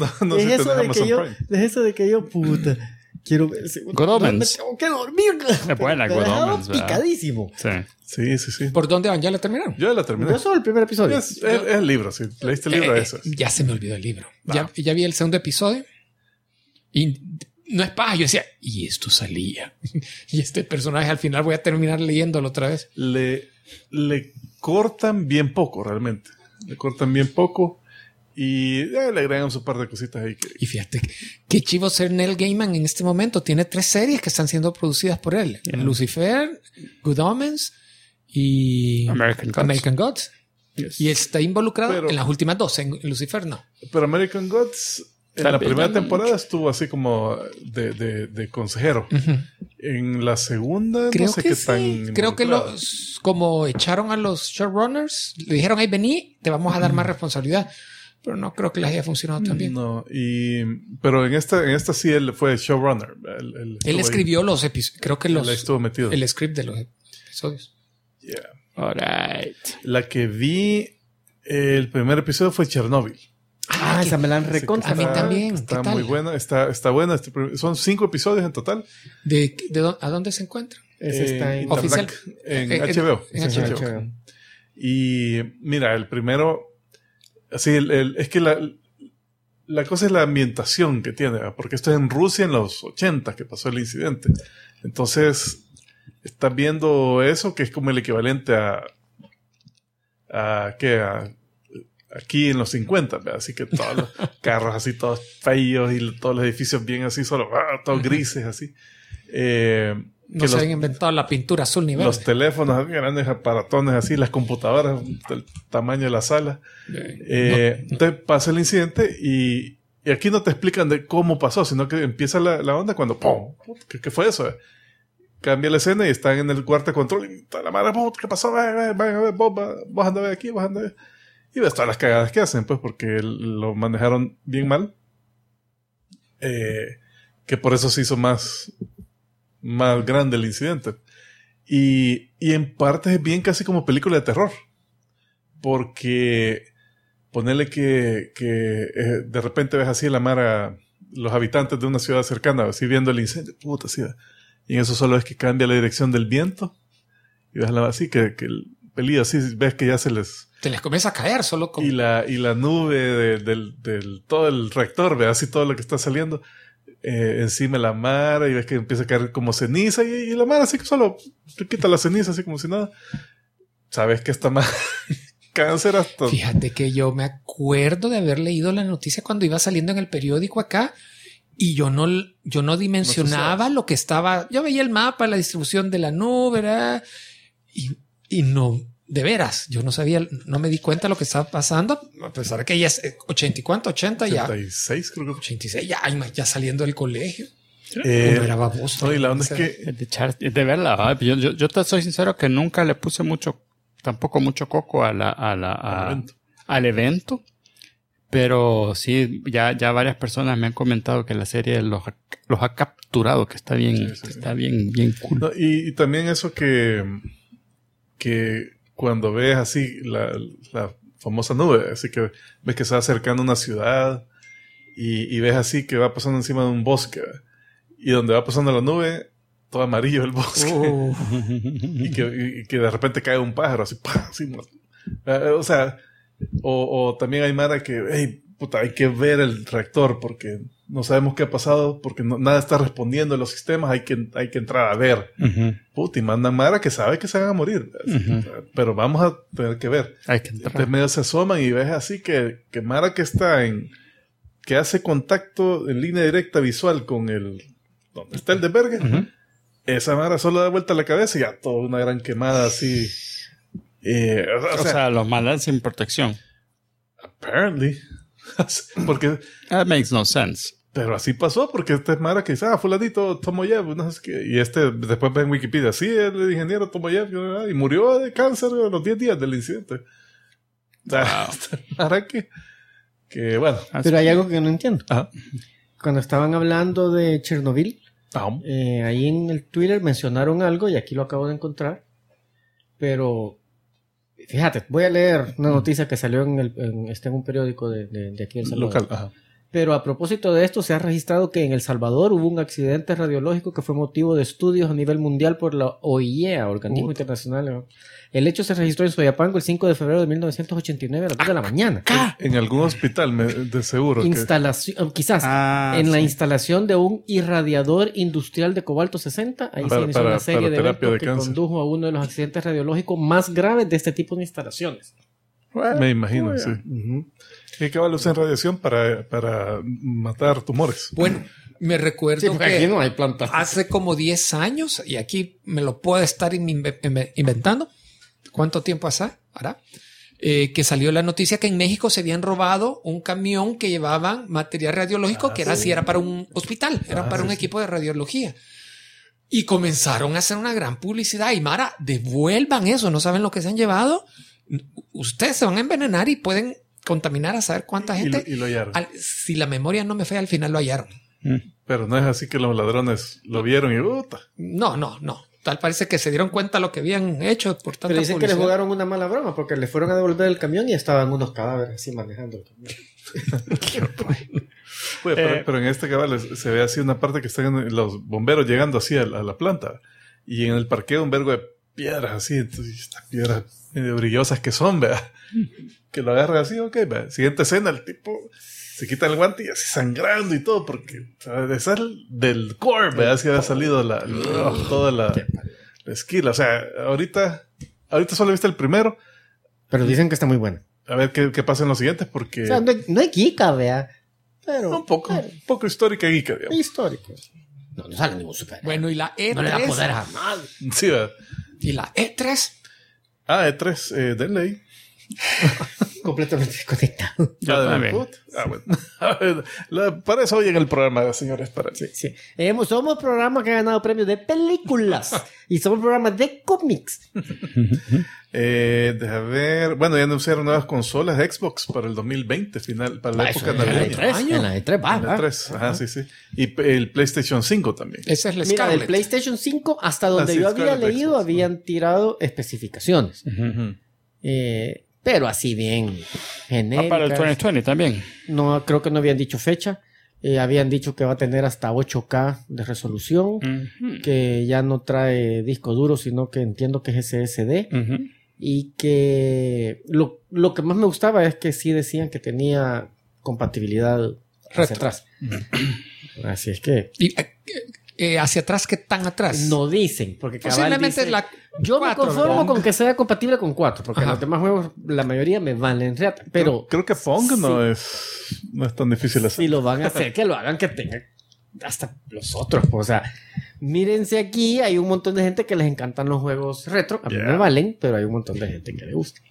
Es eso de que yo, puta, quiero ver el segundo. Good Omens. Tengo que dormir. Es buena Good Omens. Picadísimo. Sí. ¿Por dónde van? ¿Ya la terminaron? Yo la terminé. Yo solo el primer episodio. Es el libro, sí. Leíste el libro de esos. Ya se me olvidó el libro. Ya vi el segundo episodio y no es paja. Yo decía, y esto salía. Y este personaje al final voy a terminar leyéndolo otra vez. Le cortan bien poco, realmente. Le cortan bien poco y le agregan su par de cositas ahí. Y fíjate, qué chivo ser Neil Gaiman en este momento. Tiene 3 series que están siendo producidas por él. Lucifer, Good Omens y American Gods. Yes. Y está involucrado en las últimas 2. En Lucifer no. Pero American Gods... En la primera temporada estuvo así como de consejero. En la segunda creo no sé que qué sí. tan... Creo que como echaron a los showrunners, le dijeron, hey, vení, te vamos a dar más responsabilidad. pero no creo que les haya funcionado tan bien. No, pero en esta sí él fue showrunner. Él escribió los episodios, creo que él estuvo metido. el script de los episodios. Yeah. All right. La que vi el primer episodio fue Chernobyl. Esa me la han recontra. A mí también. Está ¿Qué tal? muy buena. Está buena. Son 5 episodios en total. ¿A dónde se encuentra? Ese está en Oficial. En HBO. En HBO. Y mira, el primero... Así, es que la cosa es la ambientación que tiene, ¿verdad? Porque esto es en Rusia en los 80 que pasó el incidente. Entonces, estás viendo eso que es como el equivalente aquí en los 50, ¿verdad? Así que todos los carros así todos feos y todos los edificios bien así, solo todos grises así. No se habían inventado la pintura azul ni verde. Los teléfonos grandes aparatones así, las computadoras del tamaño de la sala. Entonces pasa el incidente y aquí no te explican de cómo pasó, sino que empieza la onda cuando ¡pum! ¿Qué fue eso? Cambia la escena y están en el cuarto de control y toda la madre, ¿qué pasó? Vos anda a ver aquí, vos anda a ver. Y ves todas las cagadas que hacen, pues, porque lo manejaron bien mal. Que por eso se hizo más grande el incidente. Y en parte es bien casi como película de terror. Porque ponerle que de repente ves así la mara, los habitantes de una ciudad cercana, así viendo el incendio, puta, así. Y en eso solo es que cambia la dirección del viento. Y ves así que el pelillo así, ves que ya se les comienza a caer solo como... Y la nube del todo el reactor, ves así todo lo que está saliendo. Encima de la mara y ves que empieza a caer como ceniza y la mara así que solo te quita la ceniza así como si nada. Sabes que está más cáncer hasta... Fíjate que yo me acuerdo de haber leído la noticia cuando iba saliendo en el periódico acá y yo no dimensionaba lo que estaba... Yo veía el mapa, la distribución de la nube, ¿verdad? Y no... De veras, yo no sabía, no me di cuenta de lo que estaba pasando, a pesar de que ya es 80 y cuánto, 80 ya. 86 creo que. 86, ya saliendo del colegio. No era baboso. No, y la onda es que... De verla, yo te soy sincero que nunca le puse tampoco mucho coco al evento. Pero sí, ya varias personas me han comentado que la serie los ha capturado, que está bien, está bien cool. No, y también eso que cuando ves así la famosa nube, así que ves que se va acercando a una ciudad y ves así que va pasando encima de un bosque y donde va pasando la nube, todo amarillo el bosque y que de repente cae un pájaro así, ¡pah! Así, o sea, o también hay mara que hey, puta, hay que ver el reactor porque no sabemos qué ha pasado, porque nada está respondiendo en los sistemas, hay que entrar a ver. Puta, y mandan mara que sabe que se van a morir. Pero vamos a tener que ver. Hay que entrar. Entonces medio se asoman y ves así que mara que está que hace contacto en línea directa visual con donde está el de verga. Esa mara solo da vuelta la cabeza y ya toda una gran quemada así. O sea, los mandan sin protección. Apparently. Porque... That makes no sense. Pero así pasó, porque esta es mara que dice, fulanito Tomoyev, no sé qué. Y después ve en Wikipedia, sí, el ingeniero Tomoyev, y murió de cáncer a los 10 días del incidente. Wow. Mara que bueno. Pero hay algo que no entiendo. Ajá. Cuando estaban hablando de Chernobyl, ahí en el Twitter mencionaron algo, y aquí lo acabo de encontrar, pero fíjate, voy a leer una noticia que salió en un periódico de aquí de El Salvador. Local, ajá. Pero a propósito de esto, se ha registrado que en El Salvador hubo un accidente radiológico que fue motivo de estudios a nivel mundial por la OIEA, Organismo Internacional. El hecho se registró en Soyapango el 5 de febrero de 1989 a las 2 de la mañana. En algún hospital, de seguro. Quizás en la instalación de un irradiador industrial de cobalto 60. Ahí se inició una serie de eventos que condujo a uno de los accidentes radiológicos más graves de este tipo de instalaciones. Me imagino, sí. ¿Qué cabal usan radiación para matar tumores? Bueno, me recuerdo que aquí no hay plantas. Hace como 10 años, y aquí me lo puedo estar inventando, ¿cuánto tiempo hará? Que salió la noticia que en México se habían robado un camión que llevaba material radiológico que era para un hospital, era para un equipo de radiología. Y comenzaron a hacer una gran publicidad. Y Mara, devuelvan eso, no saben lo que se han llevado. Ustedes se van a envenenar y pueden contaminar a saber cuánta gente. Y lo hallaron. Si la memoria no me falla, al final lo hallaron. Pero no es así que los ladrones lo vieron y ¡puta! No. Tal parece que se dieron cuenta de lo que habían hecho por tanta Pero dicen que publicidad. les jugaron una mala broma porque le fueron a devolver el camión y estaban unos cadáveres así manejando el camión. Pero en este cabal se ve así una parte que están los bomberos llegando así a la planta. Y en el parqueo un vergo de piedras así. Entonces, estas piedras medio brillosas que son, ¿verdad? Que lo agarran así, ok, ¿verdad? Siguiente escena, el tipo se quita el guante y así sangrando y todo, porque de ser del core, ¿verdad? Así había salido toda la esquila. O sea, ahorita solo viste el primero. Pero dicen que está muy bueno. A ver qué pasa en los siguientes, porque... O sea, no hay geeka, vea. Pero... Un poco histórica y geeka, digamos. Histórico. No sale ningún superhéroe. Bueno, y la E3. No le da poder jamás. Sí, ¿verdad? Y la E3. E3, denle ahí. Completamente desconectado. Yo también. Bueno. Para eso hoy en el programa, señores. Sí. Somos programa que ha ganado premios de películas. Y somos programa de cómics. Deja ver. Bueno, ya anunciaron nuevas consolas de Xbox para el 2020, final, para la época navideña. En la E3 va. En la E3, ajá, sí. Y el PlayStation 5 también. Esa es la Mira, Scarlett. del PlayStation 5 hasta donde sí, yo había Scarlett leído Xbox, habían tirado especificaciones. Pero así bien genéricas. Para el 2020 también. No, creo que no habían dicho fecha. Habían dicho que va a tener hasta 8K de resolución, que ya no trae disco duro, sino que entiendo que es SSD. Y que lo que más me gustaba es que sí decían que tenía compatibilidad hacia atrás. Así es que... ¿Y hacia atrás qué tan atrás? No dicen, porque cabal Posiblemente dice, la yo 4, me conformo ¿verdad? con que sea compatible con 4, porque los demás juegos, la mayoría me valen reata, pero Creo que Pong no es tan difícil hacer. si lo van a hacer, que lo hagan que tengan hasta los otros. O sea, mírense aquí, hay un montón de gente que les encantan los juegos retro. A mí me valen, pero hay un montón de gente que le gusta.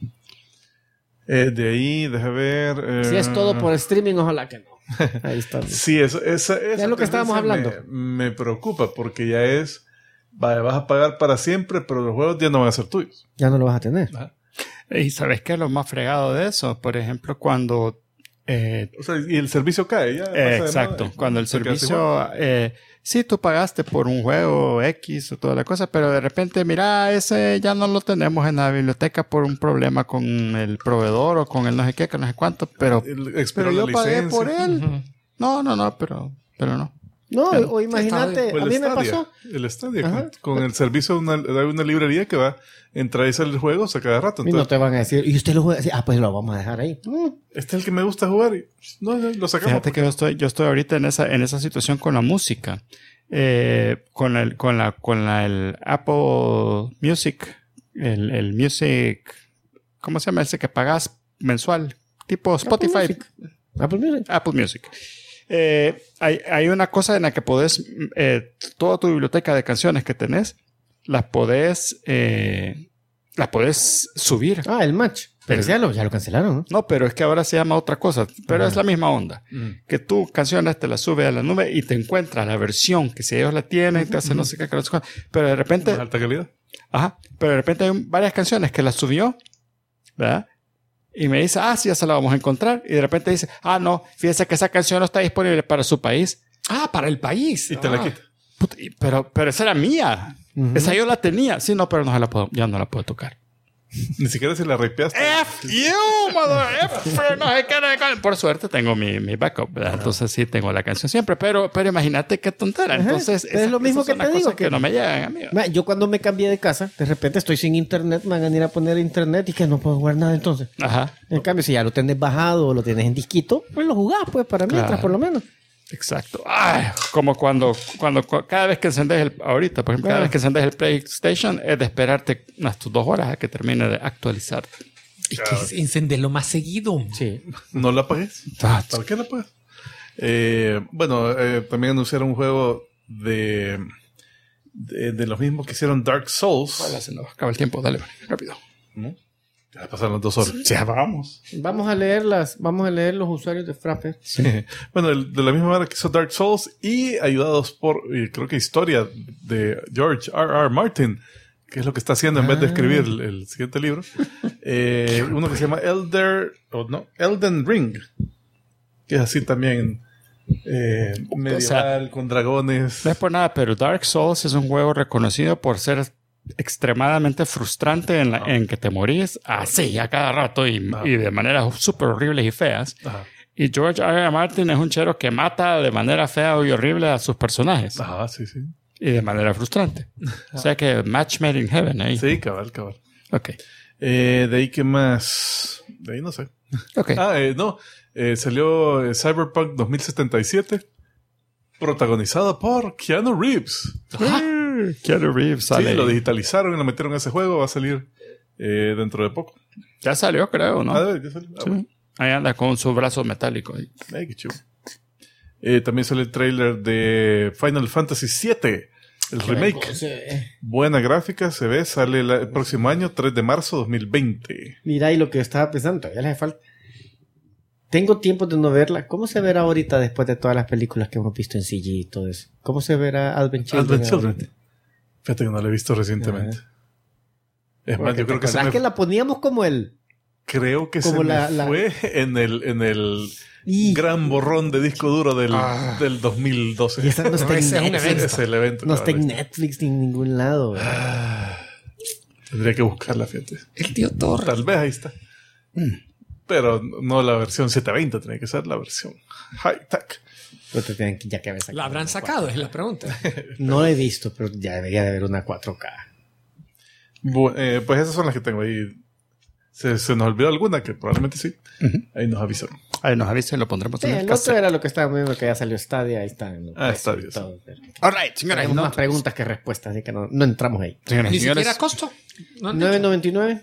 De ahí, deja ver. Si es todo por streaming, ojalá que no. Ahí está. Sí, eso es lo que estábamos hablando. Me preocupa porque ya es. Vas a pagar para siempre, pero los juegos ya no van a ser tuyos. Ya no lo vas a tener. Y ¿sabes qué es lo más fregado de eso? Por ejemplo, cuando... o sea, y el servicio cae. Ya exacto. Cuando el servicio... sí, tú pagaste por un juego X o toda la cosa, pero de repente, mira, ese ya no lo tenemos en la biblioteca por un problema con el proveedor o con el no sé qué, que no sé cuánto, pero yo pagué por él. No, pero no. No, Claro. o imagínate, a mí me pasó. El Stadia, con el servicio de una librería que va a entrar y salir juegos a cada rato. Y no te van a decir, ¿y usted lo juega? Pues lo vamos a dejar ahí. Este es el que me gusta jugar y no, lo sacamos. Fíjate que yo estoy ahorita en esa situación con la música. Con el Apple Music, el Music, ¿cómo se llama? Ese que pagas mensual, tipo Spotify. Apple Music. Hay una cosa en la que podés, toda tu biblioteca de canciones que tenés, las podés subir. El match. Pero ya lo cancelaron, ¿no? No, pero es que ahora se llama otra cosa. Pero es la misma onda. Que tú canciones te las subes a la nube y te encuentras la versión que si ellos la tienen, te hacen no sé qué, pero de repente... De alta calidad. Ajá. Pero de repente hay varias canciones que las subió, ¿verdad? Y me dice, sí, ya se la vamos a encontrar. Y de repente dice, no, fíjese que esa canción no está disponible para su país. Para el país. Y te la quita. Puta, pero esa era mía. Esa yo la tenía. Sí, no, pero ya no la puedo tocar. Ni siquiera si la ripeaste. F you, mother F. No sé qué. Por suerte tengo mi backup, ¿verdad? Entonces sí tengo la canción siempre. Pero imagínate qué tontera. Entonces es lo mismo que te digo. Que no me llegan a mí. Yo cuando me cambié de casa, de repente estoy sin internet, me van a ir a poner internet y que no puedo jugar nada entonces. Ajá. En cambio, si ya lo tenés bajado o lo tienes en disquito, pues lo jugás, pues, para mientras, por lo menos. Exacto. Como cuando cada vez que encendes ahorita, por ejemplo, cada vez que encendes el PlayStation, es de esperarte unas 2 horas a que termine de actualizar. Y que encenderlo más seguido. Sí. No la apagues. ¿Para qué la apagas? También anunciaron un juego de los mismos que hicieron Dark Souls. Se nos acaba el tiempo, dale, rápido. ¿No? Ya pasaron las 2 horas. Ya vamos. Vamos a leer los usuarios de Frappe. Sí. Bueno, de la misma manera que hizo Dark Souls y ayudados por, creo que historia de George R.R. Martin, que es lo que está haciendo en vez de escribir el siguiente libro. Uno que se llama Elden Ring, que es así también medieval, con dragones. No es por nada, pero Dark Souls es un juego reconocido por ser extremadamente frustrante en que te morís así a cada rato y de maneras súper horribles y feas. Ajá. Y George R.R. Martin es un chero que mata de manera fea y horrible a sus personajes. Ajá, sí. Y de manera frustrante. O sea que match made in heaven ahí. Sí, cabal. Ok. De ahí, ¿qué más? De ahí no sé. Ok. Salió Cyberpunk 2077, protagonizado por Keanu Reeves. Keanu Reeves sale. Sí, lo digitalizaron y lo metieron a ese juego. Va a salir dentro de poco. Ya salió, creo, ¿no? Ya salió. Sí. Bueno. Ahí anda con su brazo metálico. Ay, qué chulo. También sale el trailer de Final Fantasy VII, el remake. Buena gráfica, se ve, sale el próximo año, 3 de marzo 2020. Mira, y lo que estaba pensando, todavía le hace falta. Tengo tiempo de no verla. ¿Cómo se verá ahorita después de todas las películas que hemos visto en CG y todo eso? ¿Cómo se verá Advent Children? Fíjate que no la he visto recientemente. Es más, yo creo que que la poníamos como el... Creo que como fue en el gran borrón de disco duro del 2012. Y esa no está en Netflix. Es el evento. No está en Netflix ni en ningún lado. Tendría que buscarla, fíjate. El tío Thor. Tal vez ahí está. Pero no la versión 720, tiene que ser la versión high tech. Pero te tienen ya que haber sacado. ¿La habrán sacado? Es la pregunta. No la he visto, pero ya debería de haber una 4K. Pues esas son las que tengo ahí. Se nos olvidó alguna, que probablemente sí. Ahí nos avisaron. Ahí nos avisan y lo pondremos en el otro cassette. era lo que estaba viendo, que ya salió Stadia. Ahí está. Stadia. All right, señora. Tenemos más preguntas que respuestas, así que no entramos ahí. Señoras y Ni señores. siquiera costo. No, 9.99.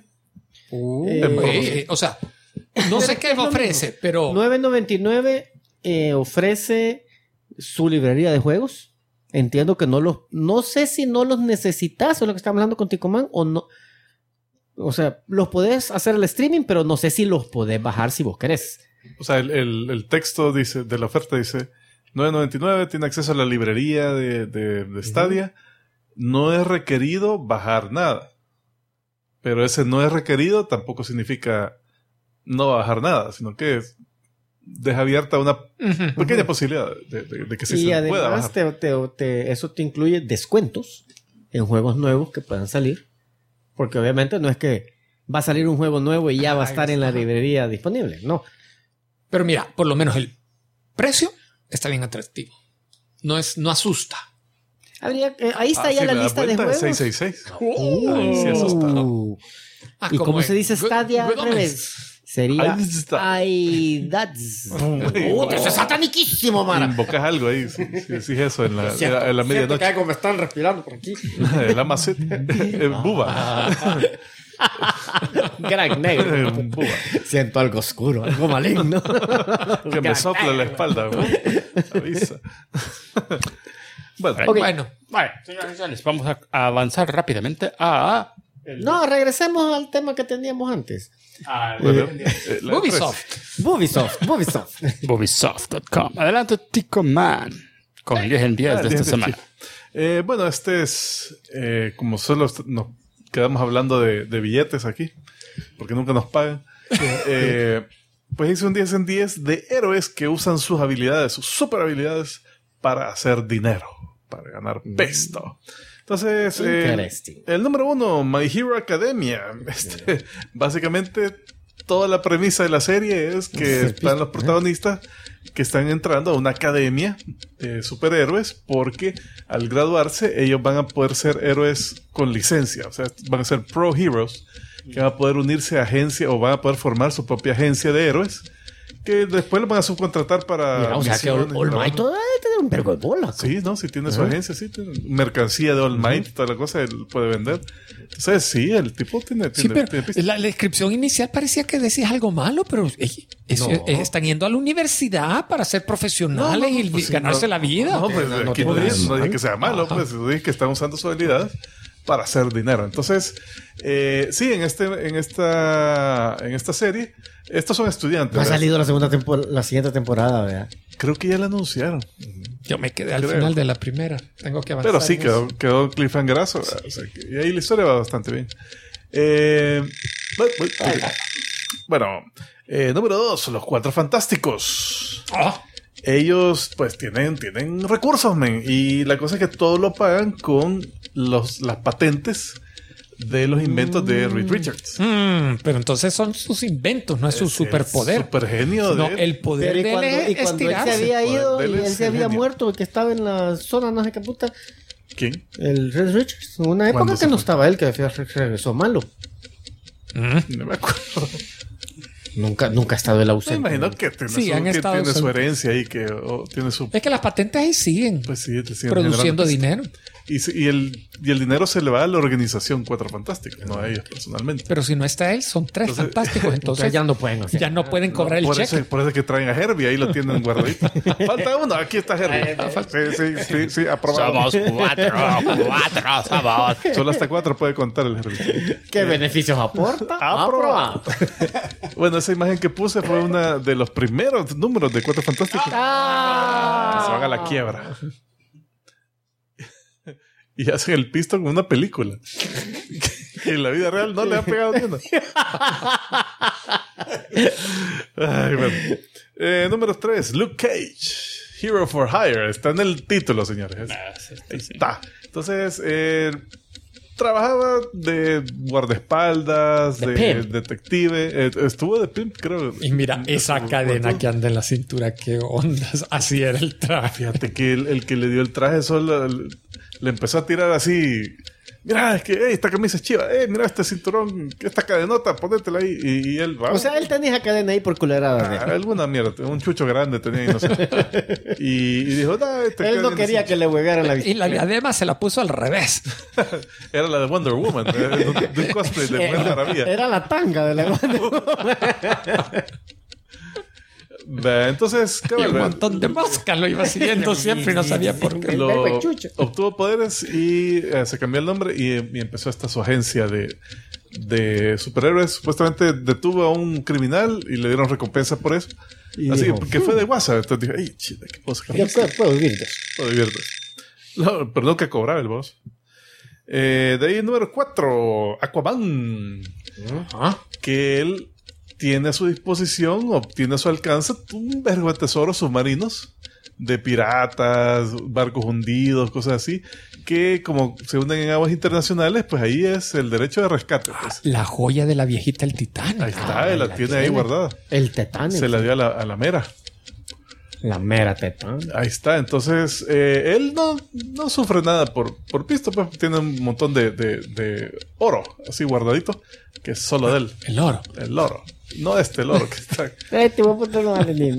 o sea, no sé qué ofrece, pero... 9.99 ofrece su librería de juegos. Entiendo que no sé si no los necesitas, o lo que estamos hablando con Ticoman, o no. O sea, los podés hacer el streaming, pero no sé si los podés bajar si vos querés. O sea, el texto dice, de la oferta dice, 9.99, tiene acceso a la librería de Stadia. No es requerido bajar nada. Pero ese no es requerido tampoco significa no bajar nada, sino que deja abierta una pequeña posibilidad de que sí se pueda bajar. Y además eso te incluye descuentos en juegos nuevos que puedan salir. Porque obviamente no es que va a salir un juego nuevo y ya va a estar en la librería disponible. No. Pero mira, por lo menos el precio está bien atractivo. No asusta. Ahí está ya la lista de juegos. 666. Ahí sí asusta. ¿Y cómo se dice Stadia al revés? Sería that's. Eso es sataniquísimo, mara. Invocas algo ahí. Si decís eso en la medianoche. Que como me están respirando por aquí. El Amacet. Buba. Gran negro. Buba. Siento algo oscuro, algo maligno. Que me sopla la espalda. Avisa. Bueno. Vale, señoras y señores, vamos a avanzar rápidamente a... No, regresemos al tema que teníamos antes. Ubisoft. Ubisoft.com. Adelante, Tico Man. Con el 10 en 10 de esta semana. Bueno, este es... como solo nos quedamos hablando de billetes aquí, porque nunca nos pagan. Pues hice un 10 en 10 de héroes que usan sus habilidades, sus super habilidades, para hacer dinero, para ganar pesto. Entonces, el número 1, My Hero Academia. Básicamente, toda la premisa de la serie es que están los protagonistas que están entrando a una academia de superhéroes, porque al graduarse ellos van a poder ser héroes con licencia. O sea, van a ser pro heroes, que van a poder unirse a agencia o van a poder formar su propia agencia de héroes, que después lo van a subcontratar para... Mira, o sea, que All Might todavía tiene un vergo de bola. Sí, ¿no? Si tiene su agencia, sí. Tiene mercancía de All Might, toda la cosa, él puede vender. Entonces, sí, el tipo tiene la descripción inicial parecía que decías algo malo, pero están yendo a la universidad para ser profesionales y pues ganarse la vida. No, pues aquí no dije que sea malo, pues dije que están usando sus habilidades para hacer dinero. Entonces, sí, en esta serie, estos son estudiantes. No ha salido la siguiente temporada, ¿verdad? Creo que ya la anunciaron. Yo me quedé al final de la primera. Tengo que avanzar. Pero sí, quedó cliffhangerazo. O sea, y ahí la historia va bastante bien. Bueno, número 2, los Cuatro Fantásticos. Ellos pues tienen recursos, men, y la cosa es que todo lo pagan con las patentes de los inventos de Reed Richards. Pero entonces son sus inventos, no es su superpoder. Super genio No, de él. el poder de él es y cuando él se estirarse. había ido Poder de y él él es se había genio. muerto, que estaba en la zona, no sé qué puta, ¿Quién? el Red Richards, en una época ¿Cuándo que se no fue? estaba él, que regresó malo. No me acuerdo. Nunca ha estado el Me ausente. imagino que tiene, Sí, han estado tiene su ausentes. herencia ahí, que tiene su... Es que las patentes ahí siguen Pues sí, le siguen produciendo generando. dinero. Y el dinero se le va a la organización Cuatro Fantásticos, no a ellos personalmente. Pero si no está él, son tres Entonces- fantásticos. Entonces ya no pueden hacer. ya no pueden cobrar el por cheque. eso es que traen a Herbie, ahí lo tienen guardadito. Falta uno, aquí está Herbie. Sí, aprobado. Somos cuatro somos. Solo hasta 4 puede contar el Herbie. ¿Qué beneficios aporta? Aprobado. Bueno, esa imagen que puse fue una de los primeros números de Cuatro Fantásticos. Que se van a la quiebra. Y hacen el pisto con una película. Que en la vida real no le ha pegado ni una. Ay, bueno. Número 3, Luke Cage. Hero for Hire. Está en el título, señores. Ahí está. Entonces, trabajaba de guardaespaldas, De de pimp. detective. Estuvo de pimp, creo. Y mira, esa cadena que anda en la cintura, qué ondas. Así era el traje. Fíjate que el que le dio el traje solo le empezó a tirar así. Mira, es que esta camisa es chiva. Mira este cinturón, esta cadenota, ponétela ahí. Y él va. O sea, él tenía esa cadena ahí por culerada de él. Alguna mierda, un chucho grande tenía ahí, no sé. y dijo, no, Él no quería que le huevearan la Y vista. la diadema se la puso al revés. Era la de Wonder Woman, de un cosplay de Mujer Maravilla. Era la tanga de la Entonces, Y un cabal, montón de moscas lo iba siguiendo siempre y no sabía por qué. lo- El chucho. obtuvo poderes y se cambió el nombre y empezó esta su agencia de superhéroes. Supuestamente detuvo a un criminal y le dieron recompensa por eso. Y Así dijo, que fue de WhatsApp. Entonces dije, ay, chida, ¿qué puedo sacar? Yo puedo vivir de eso. Puedo divierte. No, pero nunca cobraba el boss. De ahí número 4, Aquaman. Que él tiene a su disposición, obtiene a su alcance un vergo de tesoros submarinos de piratas, barcos hundidos, cosas así, que como se unen en aguas internacionales, pues ahí es el derecho de rescate. Pues. La joya de la viejita, el Titanic. Ahí está, él la tiene ahí guardada. El Titanic. Se la dio a la mera. La mera Titanic. Ahí está, entonces él no sufre nada por pisto, pues tiene un montón de oro así guardadito, que es solo de él. El oro. El oro. No el oro que está. Te voy a poner una de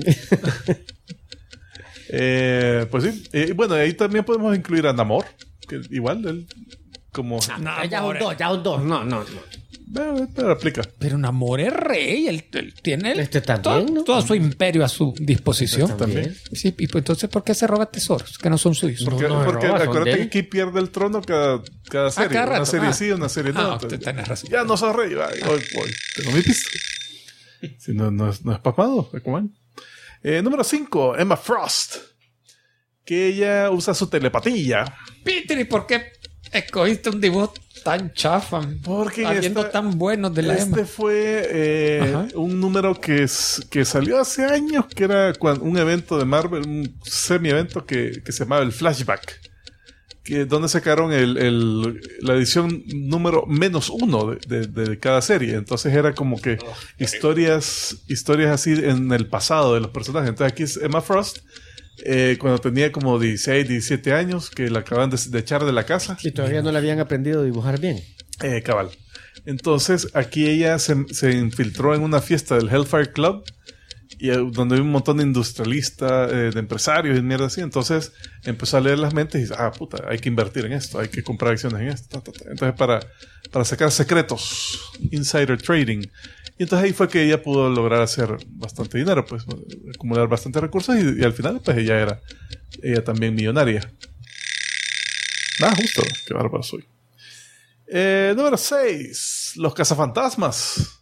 Pues sí. Bueno, ahí también podemos incluir a Namor, que igual él como... Ya un dos. No. Pero aplica. Pero Namor es rey. Él tiene Este también, ¿no? todo su imperio a su disposición. También. Sí, y pues entonces, ¿por qué se roba tesoros que no son suyos? Porque, No, porque roba, son acuérdate de que él. aquí pierde el trono cada serie. cada Una rato. serie Ah. sí, una serie no. Ah, Entonces, usted tiene razón. ya no sos rey. Voy. Tengo mi pisto. Si no es pasmado. Aquaman. Número 5, Emma Frost. Que ella usa su telepatía. Peter, ¿y por qué escogiste un dibujo tan chafa? Porque habiendo tan buenos de la Emma. fue Ajá. un número que salió hace años, que era un evento de Marvel, un semi-evento que se llamaba el Flashback. Donde sacaron la edición número -1 de cada serie. Entonces era como que historias así en el pasado de los personajes. Entonces aquí es Emma Frost, cuando tenía como 16, 17 años, que la acaban de echar de la casa. Y todavía no le habían aprendido a dibujar bien. Cabal. Entonces aquí ella se infiltró en una fiesta del Hellfire Club, donde hay un montón de industrialistas, de empresarios y mierda así. Entonces empezó a leer las mentes y dice, puta, hay que invertir en esto, hay que comprar acciones en esto. Entonces para sacar secretos, insider trading. Y entonces ahí fue que ella pudo lograr hacer bastante dinero, pues acumular bastantes recursos y al final pues ella era también millonaria. Justo, qué bárbaro soy. Número 6, los cazafantasmas.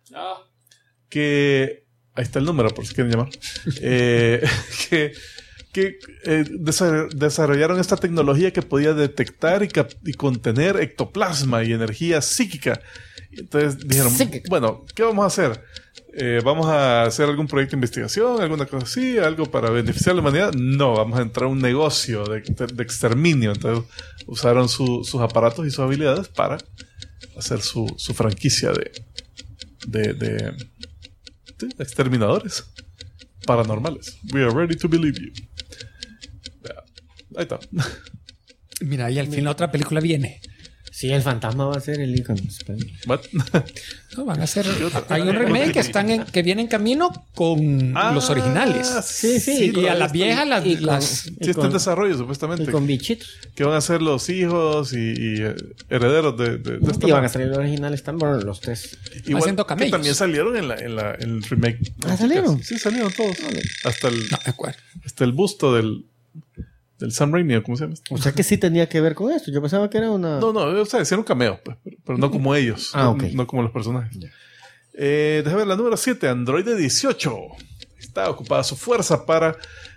Que ahí está el número por si quieren llamar. que desarrollaron esta tecnología que podía detectar y contener ectoplasma y energía psíquica. Entonces dijeron, bueno, ¿qué vamos a hacer? ¿Vamos a hacer algún proyecto de investigación, alguna cosa así, algo para beneficiar a la humanidad? No, vamos a entrar a un negocio de exterminio. Entonces usaron sus aparatos y sus habilidades para hacer su franquicia de exterminadores paranormales. We are ready to believe you. Ahí está. Mira, y al fin la otra película viene. Sí, el fantasma va a ser el Lincoln. What? No, van a hacer... Hay un remake que viene en camino con los originales. Sí. Y a las viejas las... Sí, está en desarrollo, supuestamente. Y con bichitos. Que van a ser los hijos y herederos de esta Y van a salir los originales también, bueno, los tres. Igual haciendo que camellos. también salieron en el remake. ¿Salieron? Sí, salieron todos. Hasta No me acuerdo. el busto del Sam Raimi, ¿cómo se llama? O sea que sí tenía que ver con esto. Yo pensaba que era una... No, o sea, hicieron un cameo, pues, pero no como ellos. Ok. No como los personajes. Déjame ver la número 7, Android 18. Está ocupada su fuerza para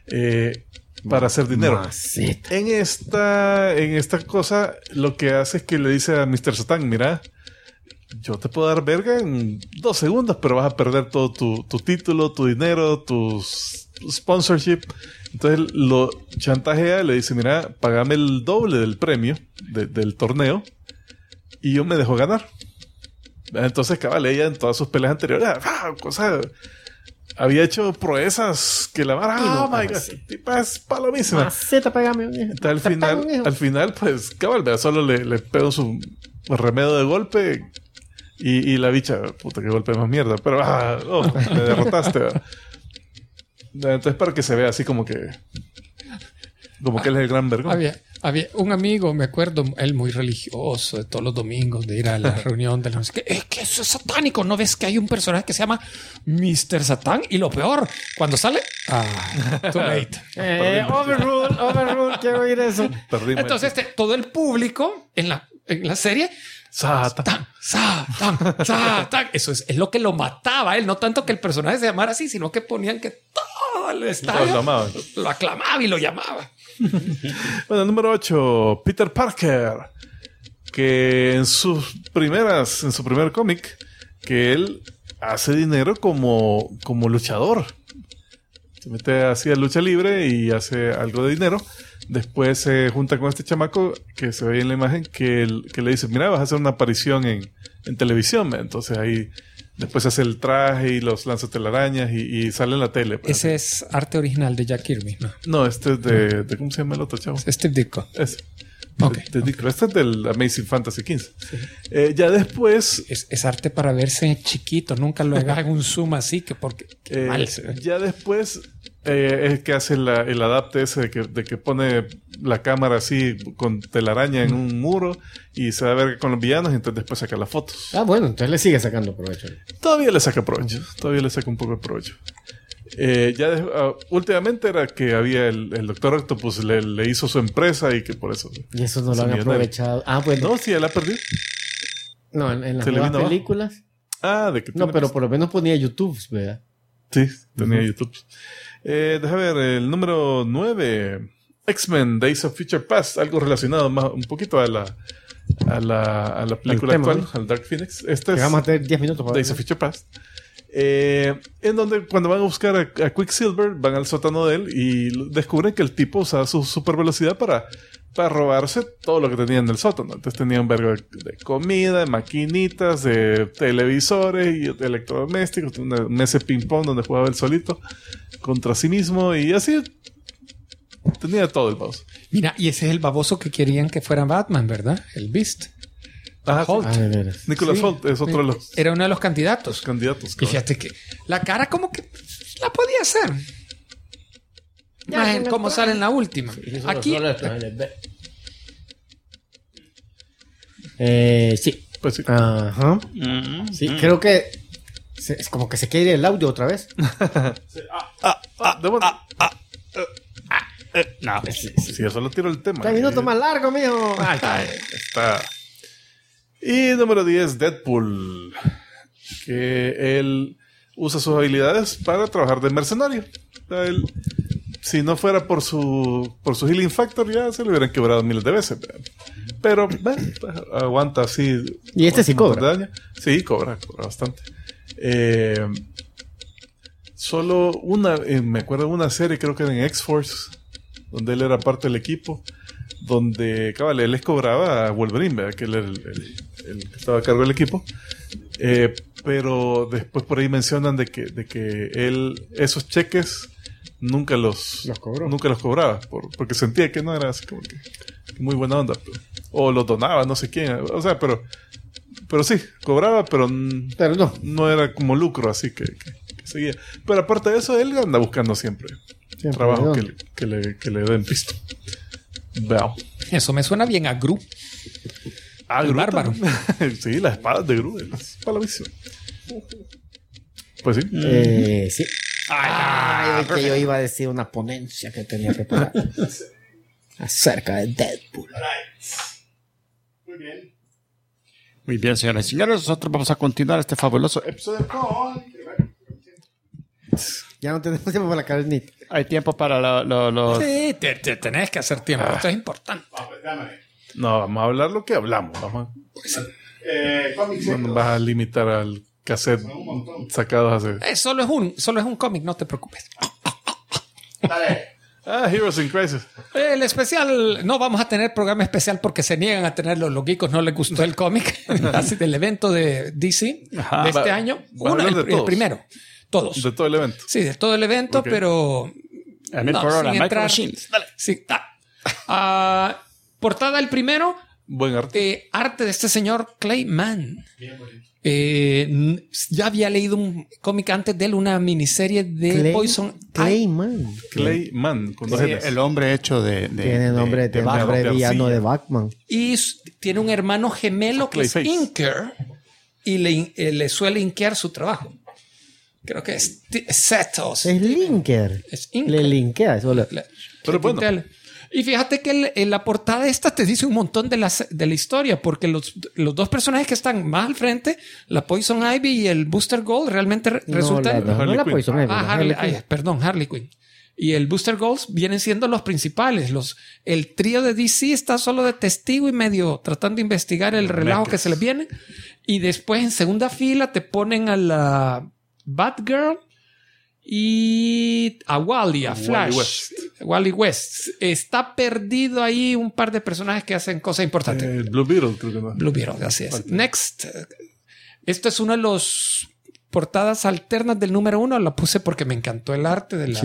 hacer dinero. Maceta. En esta cosa, lo que hace es que le dice a Mr. Satan, mira, yo te puedo dar verga en 2 segundos, pero vas a perder todo tu título, tu dinero, tu sponsorship. Entonces lo chantajea y le dice, mira, pagame el doble del premio del torneo y yo me dejo ganar. Entonces, cabal, ella en todas sus peleas anteriores, había hecho proezas que la vara, oh my god, tipa es palomísima. Maceta, pagame. Entonces, al final, pues, cabal, vea, solo le pego su remedio de golpe y la bicha, puta, qué golpe más mierda, pero me derrotaste, ¿verdad? Entonces, para que se vea así como que él es el gran vergón. Había un amigo, me acuerdo, él muy religioso, de todos los domingos, de ir a la reunión de la... que eso es satánico. ¿No ves que hay un personaje que se llama Mr. Satán? Y lo peor, cuando sale... too late. Overrule, quiero oír eso. Entonces, todo el público en la serie... Satán. Eso es lo que lo mataba él. No tanto que el personaje se llamara así, sino que ponían que todo el estadio lo aclamaba y lo llamaba. Bueno, número 8, Peter Parker, que en su primer cómic, que él hace dinero como luchador. Se mete así a lucha libre y hace algo de dinero. Después se junta con este chamaco que se ve en la imagen que le dice, mira, vas a hacer una aparición en televisión. Entonces ahí después hace el traje y los lanzatelarañas y sale en la tele. Ese es arte original de Jack Kirby, ¿no? No, este es de ¿cómo se llama el otro chavo? Steve Ditko. Ese. Okay. Este es del Amazing Fantasy XV. Sí. Ya después... Es arte para verse chiquito. Nunca lo haga un zoom así, que porque... mal se ve. Ya después es que hace el adapte ese de que pone la cámara así con telaraña en un muro y se va a ver con los villanos y entonces después saca las fotos. Bueno, entonces le sigue sacando provecho. Todavía le saca provecho. Todavía le saca un poco de provecho. Últimamente era que había el Doctor Octopus le hizo su empresa y que por eso... Y eso no lo han aprovechado. Pues no, sí, él la perdió. No, en las nuevas películas. No, pero por lo menos ponía YouTube, ¿verdad? Sí, tenía YouTube. Deja ver, el número 9, X-Men Days of Future Past, algo relacionado más un poquito a la película actual, ¿no? Al Dark Phoenix. Vamos a tener 10 minutos para Days of Future Past. En donde cuando van a buscar a Quicksilver, van al sótano de él y descubren que el tipo usaba su super velocidad para robarse todo lo que tenía en el sótano. Entonces tenía un vergo de comida, de maquinitas, de televisores y electrodomésticos, una mesa de ping-pong donde jugaba él solito contra sí mismo y así tenía todo el baboso. Mira, y ese es el baboso que querían que fuera Batman, ¿verdad? El Beast. Holt. Nicholas Holt es otro de los... Era uno de los candidatos. Y fíjate que la cara como que la podía hacer. Más cómo sale en la última. Aquí... sí. Pues sí. Ajá. Sí, creo que es como que se quiere ir el audio otra vez. No. Si yo solo tiro el tema. 3 minutos más largo, mijo. Está. Y número 10, Deadpool. Que él usa sus habilidades para trabajar de mercenario. Él, si no fuera por su Healing Factor, ya se le hubieran quebrado miles de veces. Pero aguanta así. Y este sí cobra. Sí, cobra bastante. Solo me acuerdo de una serie, creo que era en X-Force, donde él era parte del equipo, donde, cabal, él les cobraba a Wolverine, ¿verdad? Que él era el que estaba a cargo del equipo. Pero después por ahí mencionan de que él esos cheques nunca los cobraba porque sentía que no era así como que muy buena onda, o los donaba no sé quién, o sea, pero sí cobraba, pero no era como lucro, así que seguía. Pero aparte de eso, él anda buscando siempre trabajo que le den pisto. Veo. Eso me suena bien a Gru. El bárbaro. Sí, las espadas de Gru, es palabísimo. Pues sí. Sí. Ay, que yo iba a decir una ponencia que tenía preparada acerca de Deadpool. Muy bien, señoras y señores. Nosotros vamos a continuar este fabuloso episodio con... Ya no tenemos tiempo para la carnita. Hay tiempo para los... Sí, tenés que hacer tiempo. Esto es importante. No, vamos a hablar lo que hablamos. No nos vas a limitar al cassette sacados hace... Solo es un cómic, no te preocupes. Heroes in Crisis. El especial, no vamos a tener programa especial porque se niegan a tenerlo. Los geekos no les gustó el cómic así del evento de DC de este año. El primero. Todos. De todo el evento. Sí, de todo el evento, okay. Pero... sin entrar. Sí. Portada el primero. Buen arte. Arte de este señor Clay Mann. Ya había leído un cómic antes de él, una miniserie de Poison. Clay Mann. Clay Mann. Con el hombre hecho de tiene nombre de villano de Batman. Y tiene un hermano gemelo que es inker y le suele inkear su trabajo. Creo que es Setos. Es linker. Le linkea. Pero bueno. Y fíjate que en la portada esta te dice un montón de la historia, porque los dos personajes que están más al frente, la Poison Ivy y el Booster Gold, realmente resultan... No la Poison Ivy. Harley Quinn. Y el Booster Gold vienen siendo los principales. El trío de DC está solo de testigo y medio tratando de investigar el relajo que se les viene. Y después en segunda fila te ponen a la Batgirl y a Wally, a Flash, Wally West. Está perdido ahí un par de personajes que hacen cosas importantes. Blue Beetle, creo que no. Blue Beetle, así es. Next. Esto es una de las portadas alternas del número 1. La puse porque me encantó el arte de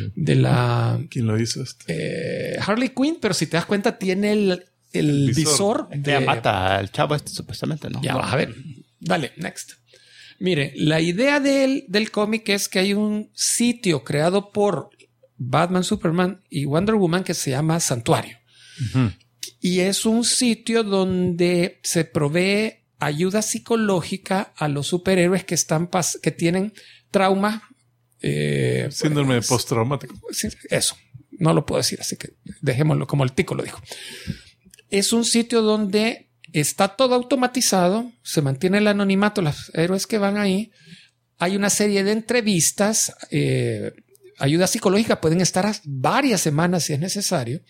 la ¿Quién lo hizo? Harley Quinn, pero si te das cuenta tiene el visor de... mata al chavo supuestamente, ¿no? Ya vas a ver. Dale, next. Mire, la idea del cómic es que hay un sitio creado por Batman, Superman y Wonder Woman que se llama Santuario. Uh-huh. Y es un sitio donde se provee ayuda psicológica a los superhéroes que tienen traumas. Síndrome postraumático. Eso. No lo puedo decir, así que dejémoslo como el tico lo dijo. Es un sitio donde está todo automatizado, se mantiene el anonimato, los héroes que van ahí. Hay una serie de entrevistas, ayuda psicológica, pueden estar varias semanas si es necesario.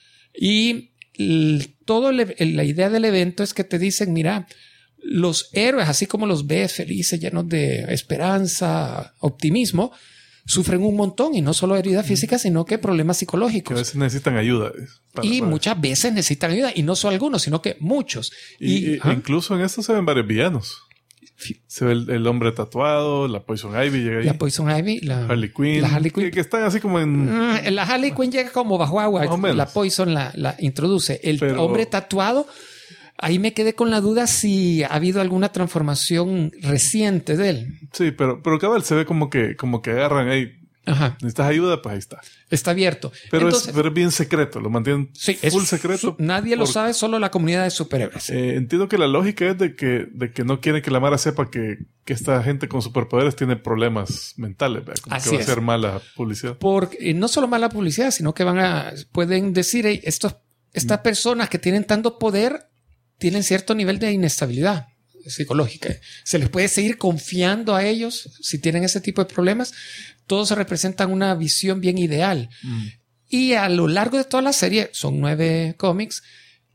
Y la idea del evento es que te dicen, mira, los héroes, así como los ves felices, llenos de esperanza, optimismo, sufren un montón y no solo heridas físicas, sino que problemas psicológicos. Que a veces necesitan ayuda. Muchas veces necesitan ayuda y no solo algunos, sino que muchos. Y incluso en esto se ven varios villanos. Se ve el hombre tatuado, la Poison Ivy llega ahí. La Poison Ivy, la Harley Quinn. Que están así como en... La Harley Quinn llega como bajo agua. La Poison la introduce. Hombre tatuado... Ahí me quedé con la duda si ha habido alguna transformación reciente de él. Sí, pero cabal se ve como que agarran ahí. Ajá. ¿Necesitas ayuda? Pues ahí está. Está abierto. Pero es bien secreto. Lo mantienen full secreto. Nadie lo sabe, solo la comunidad de superhéroes. Entiendo que la lógica es de que no quieren que la Mara sepa que esta gente con superpoderes tiene problemas mentales. ¿Verdad? Como así que va a ser mala publicidad. Porque no solo mala publicidad, sino que pueden decir, hey, estas personas que tienen tanto poder tienen cierto nivel de inestabilidad psicológica. Se les puede seguir confiando a ellos si tienen ese tipo de problemas. Todos representan una visión bien ideal. Y a lo largo de toda la serie, son 9 cómics,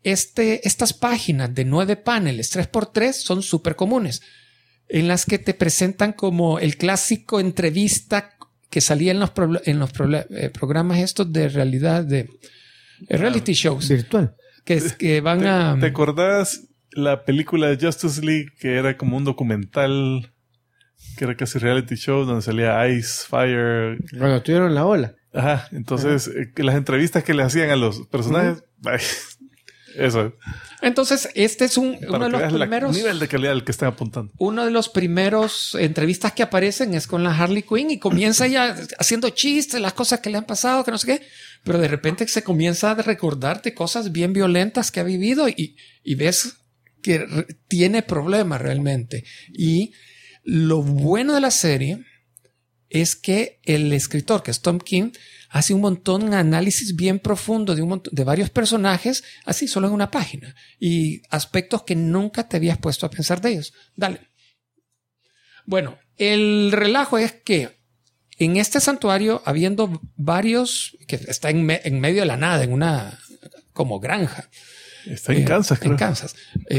estas páginas de 9 paneles 3x3 son súper comunes, en las que te presentan como el clásico entrevista que salía en los programas estos de realidad, de reality shows. Virtual. Que van a... ¿Te acordás la película de Justice League que era como un documental, que era casi reality show, donde salía Ice, Fire? Cuando estuvieron la ola. Ajá, entonces las entrevistas que le hacían a los personajes, ay, eso. Entonces, este es uno de los primeros... El nivel de calidad al que están apuntando. Uno de los primeros entrevistas que aparecen es con la Harley Quinn y comienza ya haciendo chistes, las cosas que le han pasado, que no sé qué, pero de repente se comienza a recordarte cosas bien violentas que ha vivido y ves que tiene problemas realmente. Y lo bueno de la serie es que el escritor, que es Tom King, hace un montón de análisis bien profundo de varios personajes, así solo en una página, y aspectos que nunca te habías puesto a pensar de ellos. Dale. Bueno, el relajo es que en este santuario, habiendo varios, que está en medio de la nada, en una como granja. Está en Kansas, creo. En Kansas.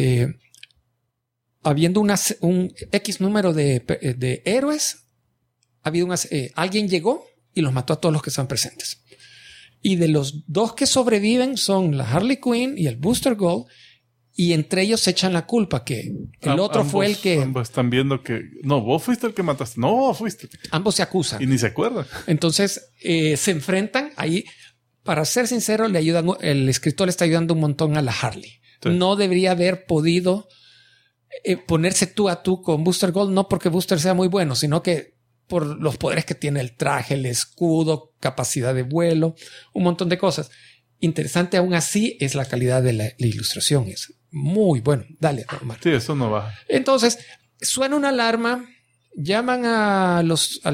Habiendo un X número de héroes, alguien llegó y los mató a todos los que están presentes. Y de los 2 que sobreviven son la Harley Quinn y el Booster Gold, y entre ellos se echan la culpa que el otro fue el que... Ambos están viendo que... No, vos fuiste el que mataste. No, fuiste. Ambos se acusan. Y ni se acuerdan. Entonces se enfrentan ahí. Para ser sincero, el escritor le está ayudando un montón a la Harley. Sí. No debería haber podido ponerse tú a tú con Booster Gold, no porque Booster sea muy bueno, sino que por los poderes que tiene el traje, el escudo, capacidad de vuelo, un montón de cosas. Interesante aún así es la calidad de la ilustración. Es muy bueno. Dale, Omar. Sí, eso no va. Entonces, suena una alarma, llaman al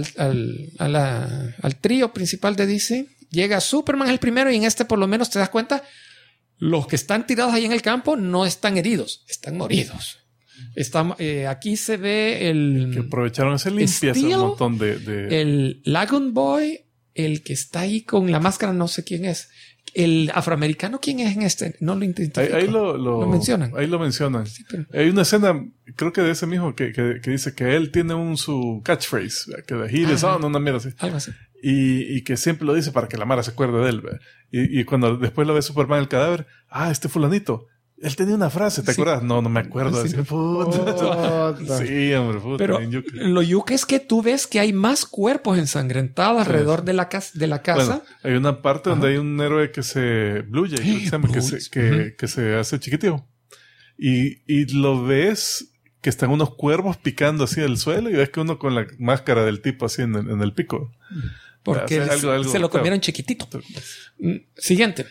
trío principal de DC, llega Superman el primero y en este por lo menos te das cuenta, los que están tirados ahí en el campo no están heridos, están moridos. Aquí se ve el... Que aprovecharon ese limpieza un montón de... El Lagoon Boy, el que está ahí con la máscara, no sé quién es. El afroamericano, ¿quién es en este? No lo identifico. Ahí lo mencionan. Ahí lo mencionan. Sí, pero... Hay una escena, creo que de ese mismo, que dice que él tiene su catchphrase, que de he is on, una mierda así. Algo así. Y que siempre lo dice para que la Mara se acuerde de él. Y cuando después lo ve Superman el cadáver, este fulanito. Él tenía una frase, ¿te acuerdas? No me acuerdo. Sí, sí, hombre, puta. Pero lo yuca es que tú ves que hay más cuerpos ensangrentados alrededor de la casa. Bueno, hay una parte donde hay un héroe que se... Blue Jay, que se hace chiquitito. Y lo ves que están unos cuervos picando así el suelo y ves que uno con la máscara del tipo así en el pico. Porque se lo comieron chiquitito. Siguiente.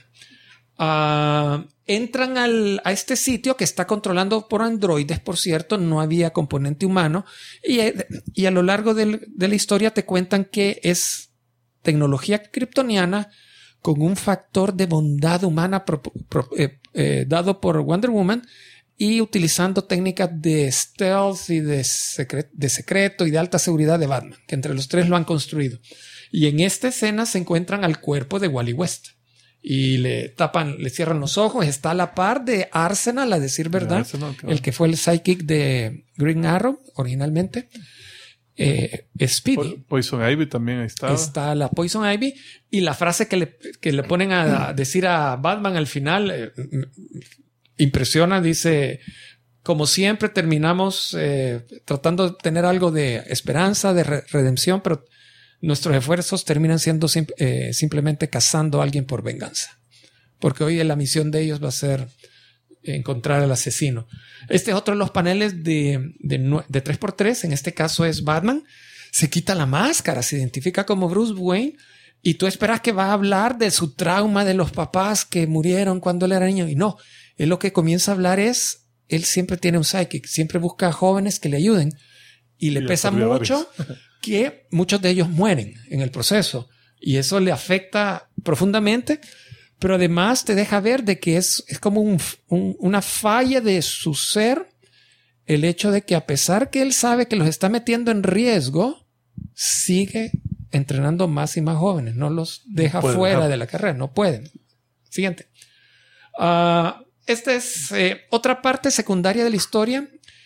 Entran a este sitio que está controlando por androides, por cierto, no había componente humano, y a lo largo de la historia te cuentan que es tecnología kryptoniana con un factor de bondad humana dado por Wonder Woman y utilizando técnicas de stealth y de secreto y de alta seguridad de Batman, que entre los 3 lo han construido. Y en esta escena se encuentran al cuerpo de Wally West. Y le cierran los ojos. Está a la par de Arsenal, a decir verdad. Arsenal, claro. El que fue el sidekick de Green Arrow originalmente. Speedy. Poison Ivy también estaba. Está la Poison Ivy. Y la frase que le ponen a decir a Batman al final impresiona. Dice: como siempre terminamos tratando de tener algo de esperanza, de redención, pero nuestros esfuerzos terminan siendo simplemente cazando a alguien por venganza. Porque hoy la misión de ellos va a ser encontrar al asesino. Este es otro de los paneles de 3x3. En este caso es Batman. Se quita la máscara, se identifica como Bruce Wayne y tú esperas que va a hablar de su trauma de los papás que murieron cuando él era niño. Y no, él lo que comienza a hablar es, él siempre tiene un psychic, siempre busca a jóvenes que le ayuden y le pesa mucho que muchos de ellos mueren en el proceso y eso le afecta profundamente, pero además te deja ver de que es como una falla de su ser el hecho de que a pesar que él sabe que los está metiendo en riesgo, sigue entrenando más y más jóvenes, no los deja fuera de la carrera, no pueden. Siguiente. esta es otra parte secundaria de la historia.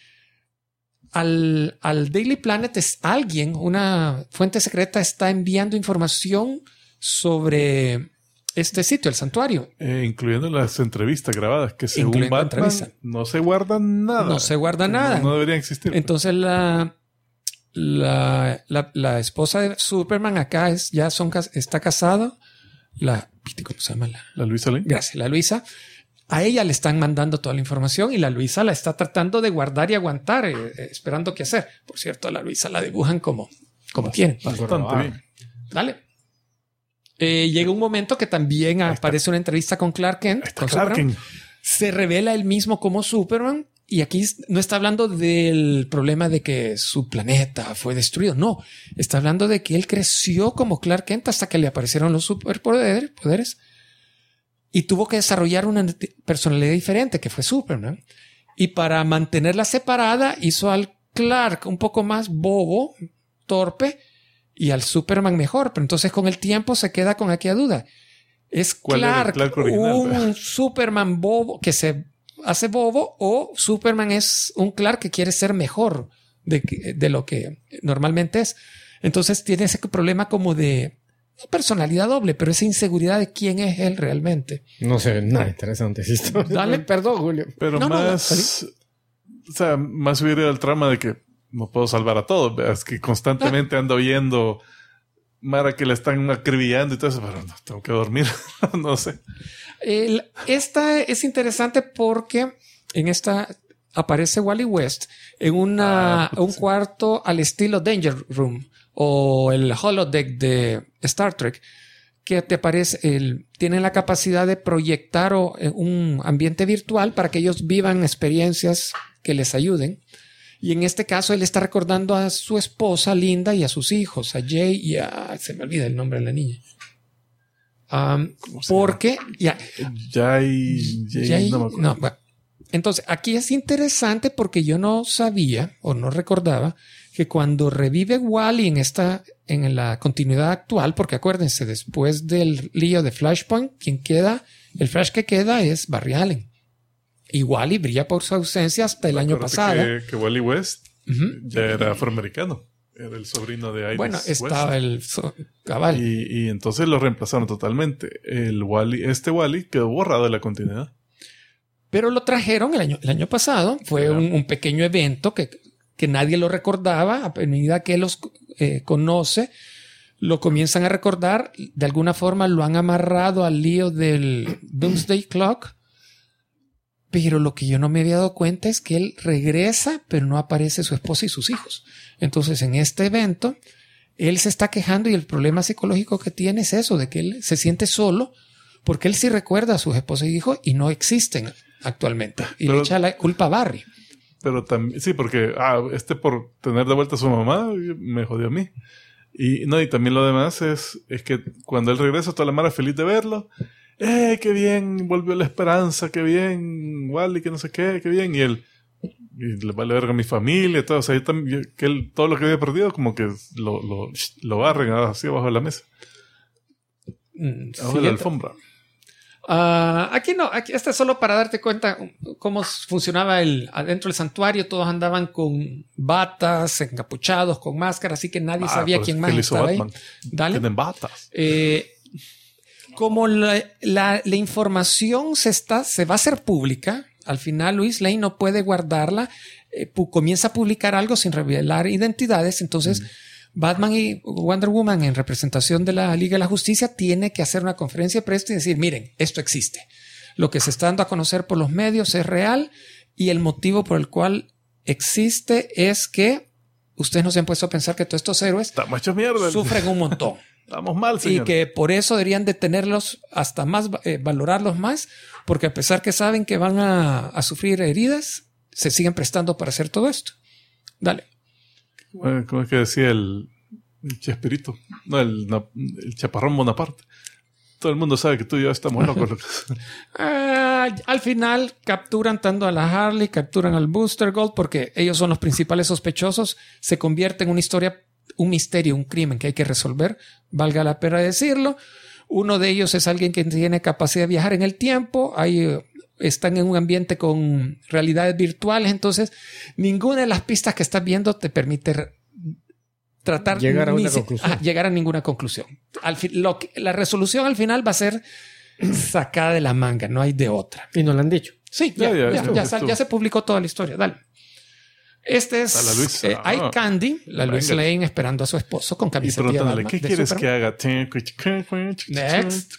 Al Daily Planet una fuente secreta está enviando información sobre este sitio, el santuario. Incluyendo las entrevistas grabadas, que según Batman no se guardan nada. No se guarda nada. No deberían existir. Entonces la esposa de Superman acá está casada. ¿Cómo se llama? La Luisa Lane. Gracias, la Luisa. A ella le están mandando toda la información y la Luisa la está tratando de guardar y aguantar, esperando qué hacer. Por cierto, a la Luisa la dibujan como quieren. Bastante bien. Dale. Llega un momento que también aparece una entrevista con Clark Kent. Se revela él mismo como Superman. Y aquí no está hablando del problema de que su planeta fue destruido. No, está hablando de que él creció como Clark Kent hasta que le aparecieron los superpoderes y tuvo que desarrollar una personalidad diferente que fue Superman. Y para mantenerla separada hizo al Clark un poco más bobo, torpe, y al Superman mejor. Pero entonces con el tiempo se queda con aquella duda. ¿Es Clark un Superman bobo que se hace bobo o Superman es un Clark que quiere ser mejor de lo que normalmente es? Entonces tiene ese problema como de personalidad doble, pero esa inseguridad de quién es él realmente. No se ve nada interesante esa historia. Dale, perdón, Julio. Pero más hubiera el trama de que no puedo salvar a todos. Es que constantemente ando oyendo Mara que la están acribillando y todo eso, pero no, tengo que dormir. No sé. Esta es interesante porque en esta aparece Wally West en un cuarto al estilo Danger Room o el holodeck de Star Trek, que te aparece, tienen la capacidad de proyectar un ambiente virtual para que ellos vivan experiencias que les ayuden. Y en este caso él está recordando a su esposa Linda y a sus hijos, a Jay y se me olvida el nombre de la niña. Porque Jay, no me acuerdo. No, bueno. Entonces aquí es interesante porque yo no sabía o no recordaba que cuando revive Wally en la continuidad actual, porque acuérdense, después del lío de Flashpoint, el Flash que queda es Barry Allen. Y Wally brilla por su ausencia hasta el año pasado. Que Wally West ya era afroamericano. Era el sobrino de Iris. Bueno, estaba cabal. Y entonces lo reemplazaron totalmente. Este Wally quedó borrado de la continuidad. Pero lo trajeron el año pasado. Fue un pequeño evento que nadie lo recordaba. A medida que los conoce, lo comienzan a recordar. De alguna forma lo han amarrado al lío del Doomsday Clock. Pero lo que yo no me había dado cuenta es que él regresa, pero no aparece su esposa y sus hijos. Entonces, en este evento, él se está quejando y el problema psicológico que tiene es eso, de que él se siente solo porque él sí recuerda a sus esposas y hijos y no existen actualmente. Y le echa la culpa a Barry. Pero también, sí, porque por tener de vuelta a su mamá me jodió a mí. Y también lo demás es que cuando él regresa, toda la mara feliz de verlo. ¡Qué bien! Volvió la esperanza, qué bien, Wally, que no sé qué bien. Y le vale verga a mi familia, todo. O sea, todo lo que había perdido, como que lo barren así abajo de la mesa. Abajo de la alfombra. Aquí no, este es solo para darte cuenta cómo funcionaba adentro del santuario. Todos andaban con batas, encapuchados, con máscaras, así que nadie sabía quién más estaba ahí. Dale. Tienen batas. Como la información se va a hacer pública, al final Lois Lane no puede guardarla, comienza a publicar algo sin revelar identidades, entonces Batman y Wonder Woman en representación de la Liga de la Justicia tiene que hacer una conferencia de prensa y decir, miren, esto existe. Lo que se está dando a conocer por los medios es real y el motivo por el cual existe es que ustedes no se han puesto a pensar que todos estos héroes sufren un montón. Estamos mal, señor. Y que por eso deberían detenerlos hasta más, valorarlos más, porque a pesar que saben que van a sufrir heridas, se siguen prestando para hacer todo esto. Dale. ¿Cómo es que decía el Chespirito? No, el Chaparrón Bonaparte. Todo el mundo sabe que tú y yo estamos locos. Al final capturan tanto a la Harley, capturan al Booster Gold, porque ellos son los principales sospechosos. Se convierte en una historia, un misterio, un crimen que hay que resolver, valga la pena decirlo. Uno de ellos es alguien que tiene capacidad de viajar en el tiempo. Hay están en un ambiente con realidades virtuales, entonces ninguna de las pistas que estás viendo te permite tratar llegar a una conclusión. Llegar a ninguna conclusión. La resolución al final va a ser sacada de la manga, no hay de otra. Y nos lo han dicho. Sí, ya se publicó toda la historia. Dale. Este es Eye Candy, la Lois Lane esperando a su esposo con camiseta. Y preguntándole, ¿qué quieres Superman? que haga? Next.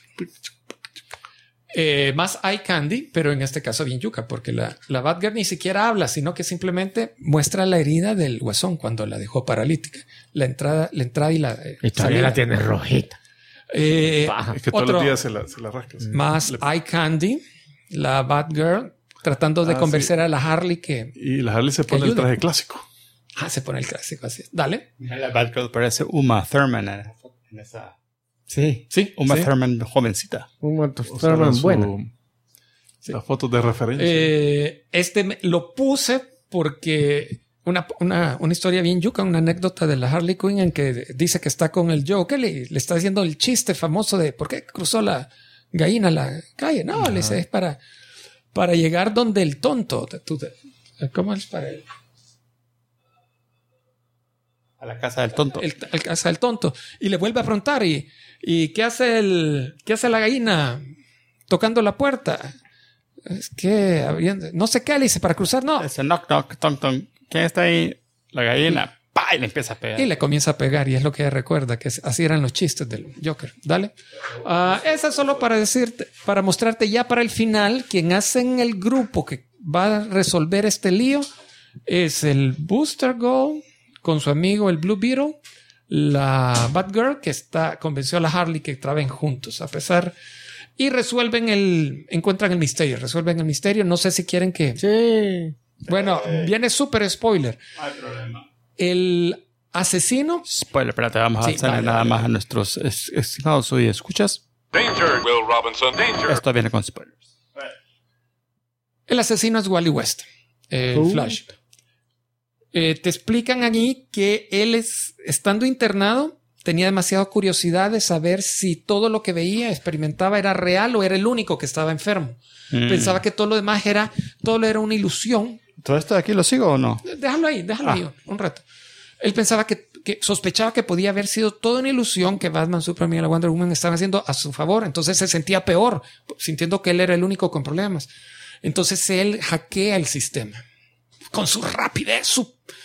Más Eye Candy, pero en este caso bien yuca, porque la Batgirl ni siquiera habla, sino que simplemente muestra la herida del Guasón cuando la dejó paralítica. La entrada y la y todavía la tiene rojita. Es que todos los días se la rasca. Sí. Más Eye Candy, la Batgirl tratando de convencer a la Harley que... Y la Harley se pone el traje clásico. Se pone el clásico, así. Dale. La Batgirl parece Uma Thurman en esa... Sí. Uma Thurman jovencita. Uma Thurman buena. Las fotos de referencia. Lo puse porque una historia bien yuca, una anécdota de la Harley Quinn en que dice que está con el Joker y le está diciendo el chiste famoso de ¿por qué cruzó la gallina la calle? No, le dice, es para llegar donde el tonto. ¿Cómo es para él? A la casa del tonto. A la casa del tonto. Y le vuelve a preguntar, ¿y qué hace la gallina tocando la puerta? Es que no sé qué le dice para cruzar, no. Dice knock, knock, tong, tong. ¿Quién está ahí? La gallina. ¡Pah! Y le empieza a pegar. Y le comienza a pegar, y es lo que ella recuerda, que así eran los chistes del Joker. Dale. Esa es solo para decirte, para mostrarte ya para el final, quien hace en el grupo que va a resolver este lío es el Booster Gold con su amigo el Blue Beetle, la Batgirl que convenció a la Harley que trabajen juntos, a pesar, y resuelven encuentran el misterio, no sé si quieren que... Sí. Bueno, viene súper spoiler. No hay problema. El asesino... Spoiler, espérate, vamos a hacerle nada más a nuestros estimados hoy escuchas. Danger, Will Robinson, danger. Esto viene con spoilers. El asesino es Wally West, el Flash. Te explican allí que él estando internado, tenía demasiada curiosidad de saber si todo lo que veía, experimentaba era real o era el único que estaba enfermo. Pensaba que todo lo demás era una ilusión. ¿Todo esto de aquí lo sigo o no? Déjalo ahí un rato. Él pensaba que sospechaba que podía haber sido toda una ilusión que Batman, Superman y la Wonder Woman estaban haciendo a su favor. Entonces se sentía peor, sintiendo que él era el único con problemas. Entonces él hackea el sistema. Con su rapidez,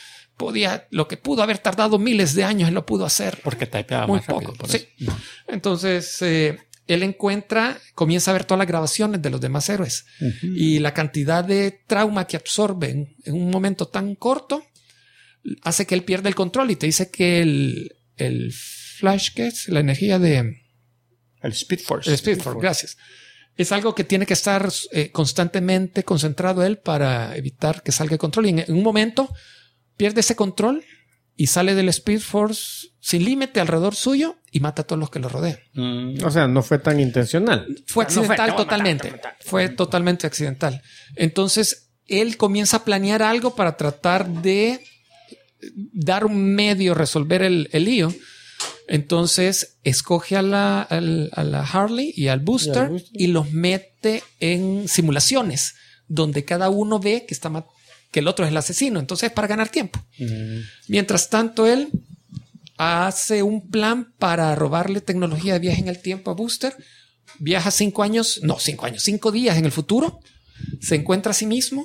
lo que pudo haber tardado miles de años, él lo pudo hacer. Porque typeaba muy más rápido. poco. Sí. Entonces, él comienza a ver todas las grabaciones de los demás héroes. Y la cantidad de trauma que absorben en un momento tan corto hace que él pierda el control y te dice que el Flash, ¿qué es? La energía de... El Speed Force. El Speed Force, gracias. Es algo que tiene que estar constantemente concentrado él para evitar que salga de control. Y en un momento pierde ese control y sale del Speed Force sin límite alrededor suyo y mata a todos los que lo rodean. O sea, no fue tan intencional. Fue accidental totalmente. Fue totalmente accidental. Entonces, él comienza a planear algo para tratar de dar un medio, resolver el lío. Entonces, escoge a la Harley y al Booster y los mete en simulaciones donde cada uno ve que el otro es el asesino. Entonces, para ganar tiempo. Mientras tanto, él hace un plan para robarle tecnología de viaje en el tiempo a Booster. Viaja 5 días en el futuro. Se encuentra a sí mismo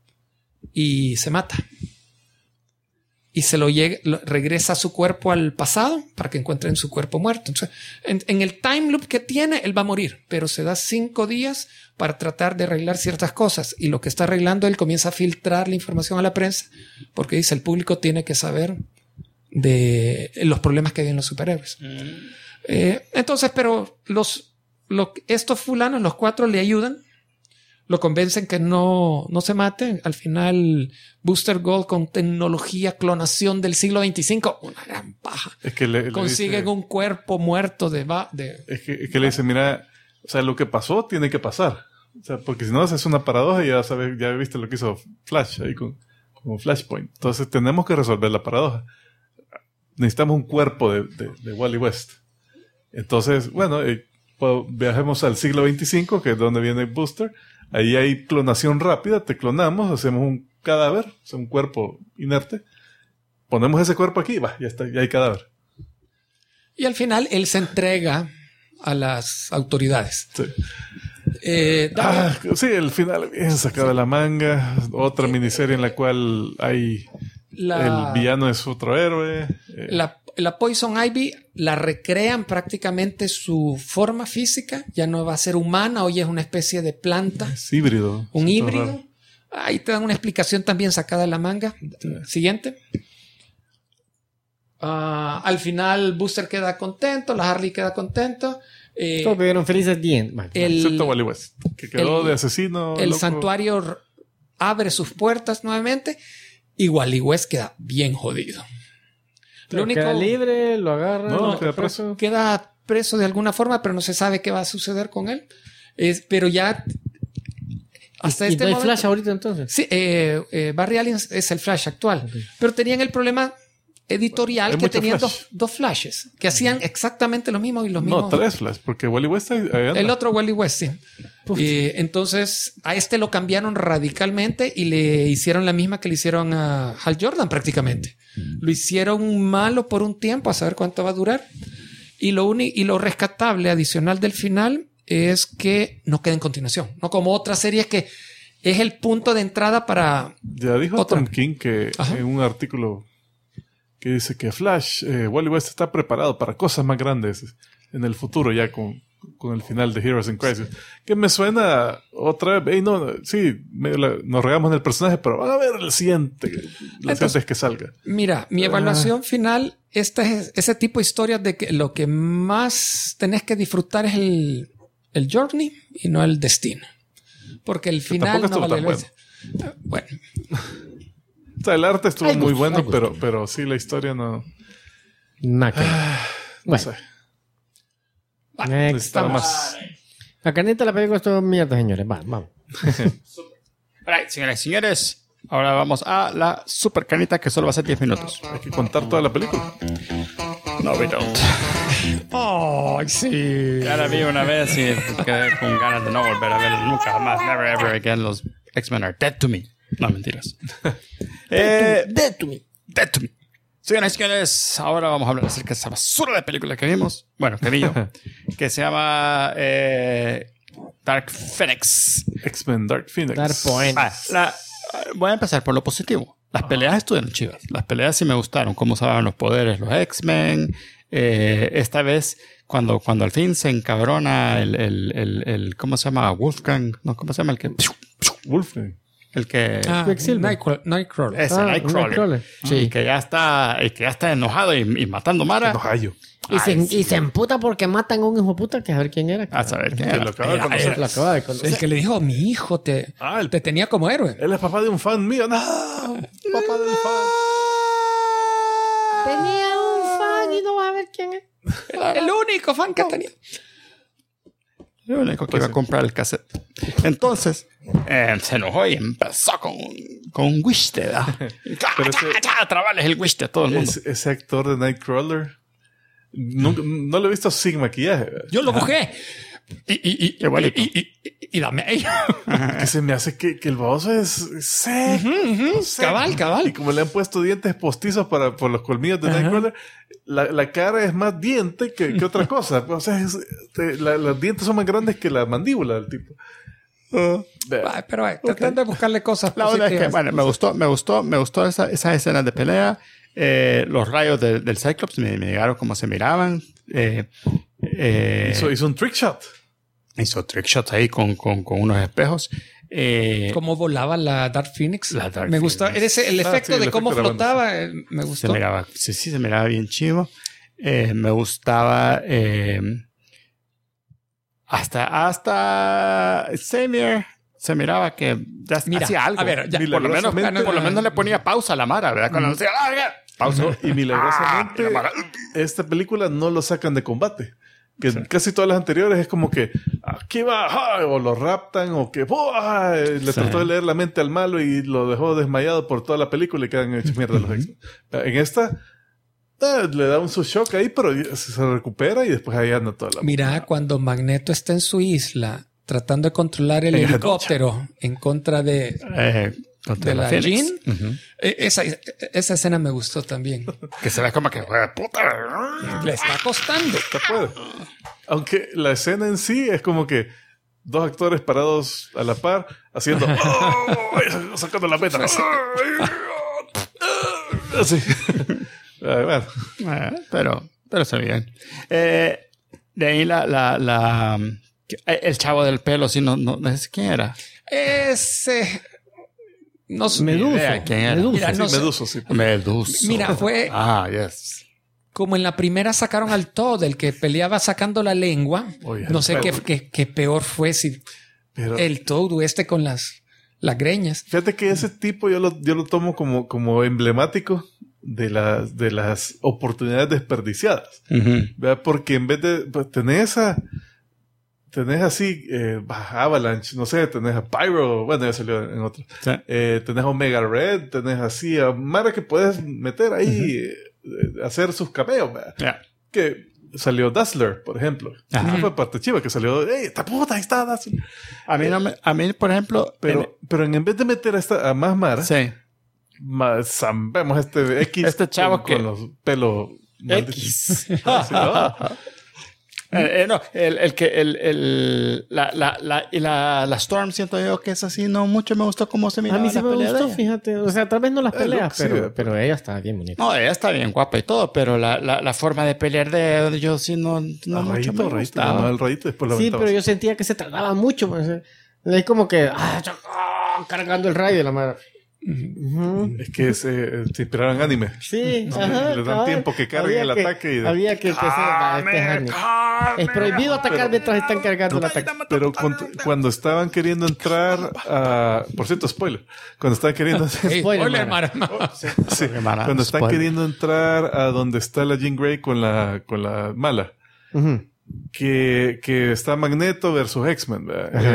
y se mata. Y regresa a su cuerpo al pasado para que encuentren su cuerpo muerto. Entonces, en el time loop que tiene, él va a morir, pero se da 5 días para tratar de arreglar ciertas cosas. Y lo que está arreglando, él comienza a filtrar la información a la prensa porque dice, el público tiene que saber de los problemas que hay en los superhéroes. Entonces, pero estos fulanos, los 4 le ayudan. Lo convencen que no se mate. Al final, Booster Gold con tecnología, clonación del siglo 25, una gran paja. Es que consiguen un cuerpo muerto Es que le dice, mira, o sea, lo que pasó tiene que pasar. O sea, porque si no, es una paradoja y ya viste lo que hizo Flash ahí con Flashpoint. Entonces, tenemos que resolver la paradoja. Necesitamos un cuerpo de Wally West. Entonces, bueno, viajemos al siglo 25, que es donde viene Booster, Ahí hay clonación rápida, te clonamos, hacemos un cadáver, o sea, un cuerpo inerte, ponemos ese cuerpo aquí, va, ya está, ya hay cadáver. Y al final él se entrega a las autoridades. Sí. Dago, Sí, el final bien sacado de la manga, otra miniserie en la cual hay el villano es otro héroe. La Poison Ivy la recrean prácticamente su forma física, ya no va a ser humana, hoy es una especie de planta, Es híbrido. un Sí, híbrido. raro. Ahí te dan una explicación también sacada de la manga. Siguiente. Al final Booster queda contento, la Harley queda contento. Todos vivieron felices bien. Bueno, Excepto Wally West, que quedó de asesino. El loco. santuario abre sus puertas nuevamente y Wally West queda bien jodido. Lo único, queda libre, lo agarran. No, lo queda preso. queda preso de alguna forma, pero no se sabe qué va a suceder con él. Pero ya hasta ¿Y este no hay momento, Flash ahorita entonces? sí, Barry Allen es el Flash actual. Ok. Pero tenían el problema editorial Hay que mucho tenían Flash. dos Flashes que hacían exactamente lo mismo y los No, mismos. 3 Flash, porque Wally West ahí anda. El otro Wally West, sí. Entonces, a este lo cambiaron radicalmente y le hicieron la misma que le hicieron a Hal Jordan prácticamente. Lo hicieron malo por un tiempo, a saber cuánto va a durar. Y lo rescatable adicional del final es que no queda en continuación. No como otras series que es el punto de entrada para... Ya dijo Otra. Tom King que Ajá. en un artículo que dice que Flash, Wally West está preparado para cosas más grandes en el futuro ya con el final de Heroes in Crisis. Que me suena otra vez, hey, no, sí, nos regamos en el personaje, pero van a ver el siguiente, antes que salga. Mira, mi evaluación final, esta es ese tipo de historias de que lo que más tenés que disfrutar es el journey y no el destino. Porque el final tampoco no estuvo vale tan la- Bueno, O sea, el arte estuvo Hay muy gusto, bueno, hay gusto. pero sí, la historia no Nada que ver. no Bueno, sé. next. Necesitaba más. La carnita de la película estuvo mierda, señores. Vamos. Alright, señoras y señores, ahora vamos a la super canita que solo va a ser 10 minutos. Hay que contar toda la película. No, we don't. oh, sí. Ya la vi una vez y quedé con ganas de no volver a ver nunca más. Never ever again. Los X-Men are dead to me. No, mentiras. Dead to me. Dead to me. Señoras y señores, ahora vamos a hablar acerca de esa basura de película que vimos. Bueno, que vi yo. Que se llama Dark Phoenix. X-Men Dark Phoenix. Dark Point. Voy a empezar por lo positivo. Las peleas estuvieron chivas. Las peleas sí me gustaron. Cómo usaban los poderes los X-Men. Esta vez, cuando al fin se encabrona el ¿cómo se llama? Wolfgang. No, ¿cómo se llama? Wolfgang. El que... Quicksilver. Nightcrawler. Ese Nightcrawler. Sí. Y que ya está enojado y matando Mara. No hallo. Y se emputa porque matan a un hijo de puta que a ver quién era. A saber quién Que era. lo acaba de conocer. Lo acaba de conocer. El que le dijo, mi hijo te tenía como héroe. Él es papá de un fan mío. No, papá del fan. Tenía un fan y no va a ver quién es. El único fan que tenía. Yo el único que iba a comprar el cassette. Entonces, se enojó y empezó con un wiste. Trabales el wiste a todo el mundo. Ese actor de Nightcrawler. No lo he visto sin maquillaje. Yo lo busqué. Y dame. Que se me hace que el baboso es seco. Cabal. Y como le han puesto dientes postizos por los colmillos de Nightcrawler, la cara es más diente que otra cosa. O sea, los dientes son más grandes que la mandíbula del tipo. Pero tratando de buscarle cosas La verdad es que, positivas. bueno, me gustó esas escenas de pelea. Los rayos del Cyclops me llegaron como se miraban. Hizo un trick shot. Hizo trick shots ahí con unos espejos. Cómo volaba la Dark Phoenix. La Dark me gustó. Phoenix. El efecto sí, el de cómo efecto de la banda, flotaba me Se gustó. miraba, sí, se miraba bien chivo. Me gustaba hasta Samir se miraba que ya Mira, hacía algo. a ver, ya, por lo menos le ponía pausa a la Mara, ¿verdad? Cuando decía, pausa. No, y milagrosamente, la Mara. esta película no lo sacan de combate. Que casi todas las anteriores es como que aquí va, o lo raptan, o que le trató de leer la mente al malo y lo dejó desmayado por toda la película y quedan hechos mierda los X-Men. En esta le da un su shock ahí, pero se recupera y después ahí anda toda la... Mira, cuando Magneto está en su isla tratando de controlar el En helicóptero en contra de contra la Phoenix. Jean. Ujú. Esa escena me gustó también. Que se ve como que, puta. Le está costando. Se puede. Aunque la escena en sí es como que dos actores parados a la par haciendo sacando la meta. Así. Bueno. Pero está bien. De ahí el chavo del pelo, sí, no sé quién era. Ese... No sé. Meduso. idea quién era. Meduso. Mira, Sí, no sé. Meduso, sí. Meduso. Mira, fue yes. como en la primera sacaron al Todd, el que peleaba sacando la lengua. Oye, No sé pero- qué peor fue si Pero el Toad con las greñas. fíjate que ese tipo yo lo tomo como emblemático de las oportunidades desperdiciadas. ¿Verdad? Porque en vez de pues, tenés así Avalanche, no sé, tenés a Pyro, bueno, ya salió en otro. Sí. Tenés Omega Red, tenés así a Mara que puedes meter ahí, hacer sus cameos, ¿verdad? Ya. Que salió Dazzler, por ejemplo. Ajá. Esa fue parte chiva que salió, ¡ey, esta puta, ahí está Dazzler! A mí, por ejemplo, Pero en vez de meter a más Mara, sí. vemos este X Este chavo con que- los pelos X. ¿Sí, no? No, la Storm siento yo que es así, no mucho me gustó cómo se A miraba mí sí la me pelea de gustó, ella. fíjate. O sea, tal vez no las El peleas, look, sí, pero ella está bien bonita. No, ella está bien guapa y todo, pero la forma de pelear de yo sí no mucho me Rayito, gustaba. no, el rayito después lo Sí, aventaba pero así. yo sentía que se tardaba mucho. Pues. Es como que cargando el rayo de la madre. Ujú. Es que se inspiraron en anime. Sí, ajá, Les dan cabal. tiempo que carguen Había el ataque y- Había que ser es prohibido atacar mientras están cargando el ataque. Pero cuando estaban queriendo entrar a... Por cierto, spoiler. Cuando estaban queriendo... Hey, Spoiler, spoiler, Mara. Mara. Sí, Mara, cuando están spoiler. queriendo entrar a donde está la Jean Grey con la mala. Ujú. Que está Magneto versus X-Men. ¿verdad? Ajá.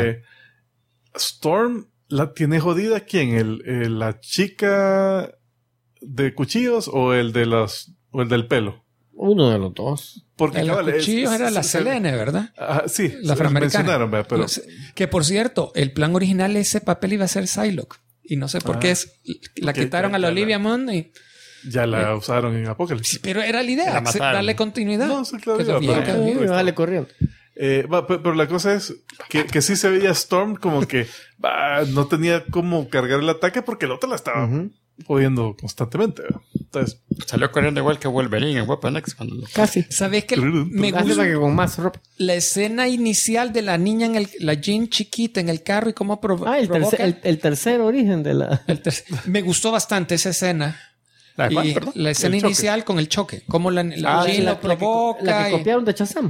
Storm la tiene jodida. ¿Quién? ¿La chica de cuchillos o el del pelo? Uno de los dos. Porque En los cabal, cuchillos era la Selene, ¿verdad? Sí, La afroamericana. mencionaron, ¿verdad? Pero Que por cierto, el plan original ese papel iba a ser Psylocke. Y no sé por qué la porque quitaron a la ya Olivia Munn. ya la usaron en Apocalipsis. Pero era la idea, La mataron. darle continuidad. No, sí, claro, Que ya, bien, pero- que bien. Vale, corriendo. Pero la cosa es que sí se veía Storm como que no tenía cómo cargar el ataque porque el otro la estaba Ujú. jodiendo constantemente. ¿verdad? Entonces, Salió corriendo igual que Wolverine en Weapon X cuando lo... Casi. ¿Sabes qué? Me Lástima gusta que con más ropa. la escena inicial de la niña la Jean chiquita en el carro y cómo El provoca el tercer origen de la... Me gustó bastante esa escena. ¿La cuál, Y perdón? la escena El choque. inicial con el choque. Cómo la Jean lo que provoca. la que y- copiaron de Shazam.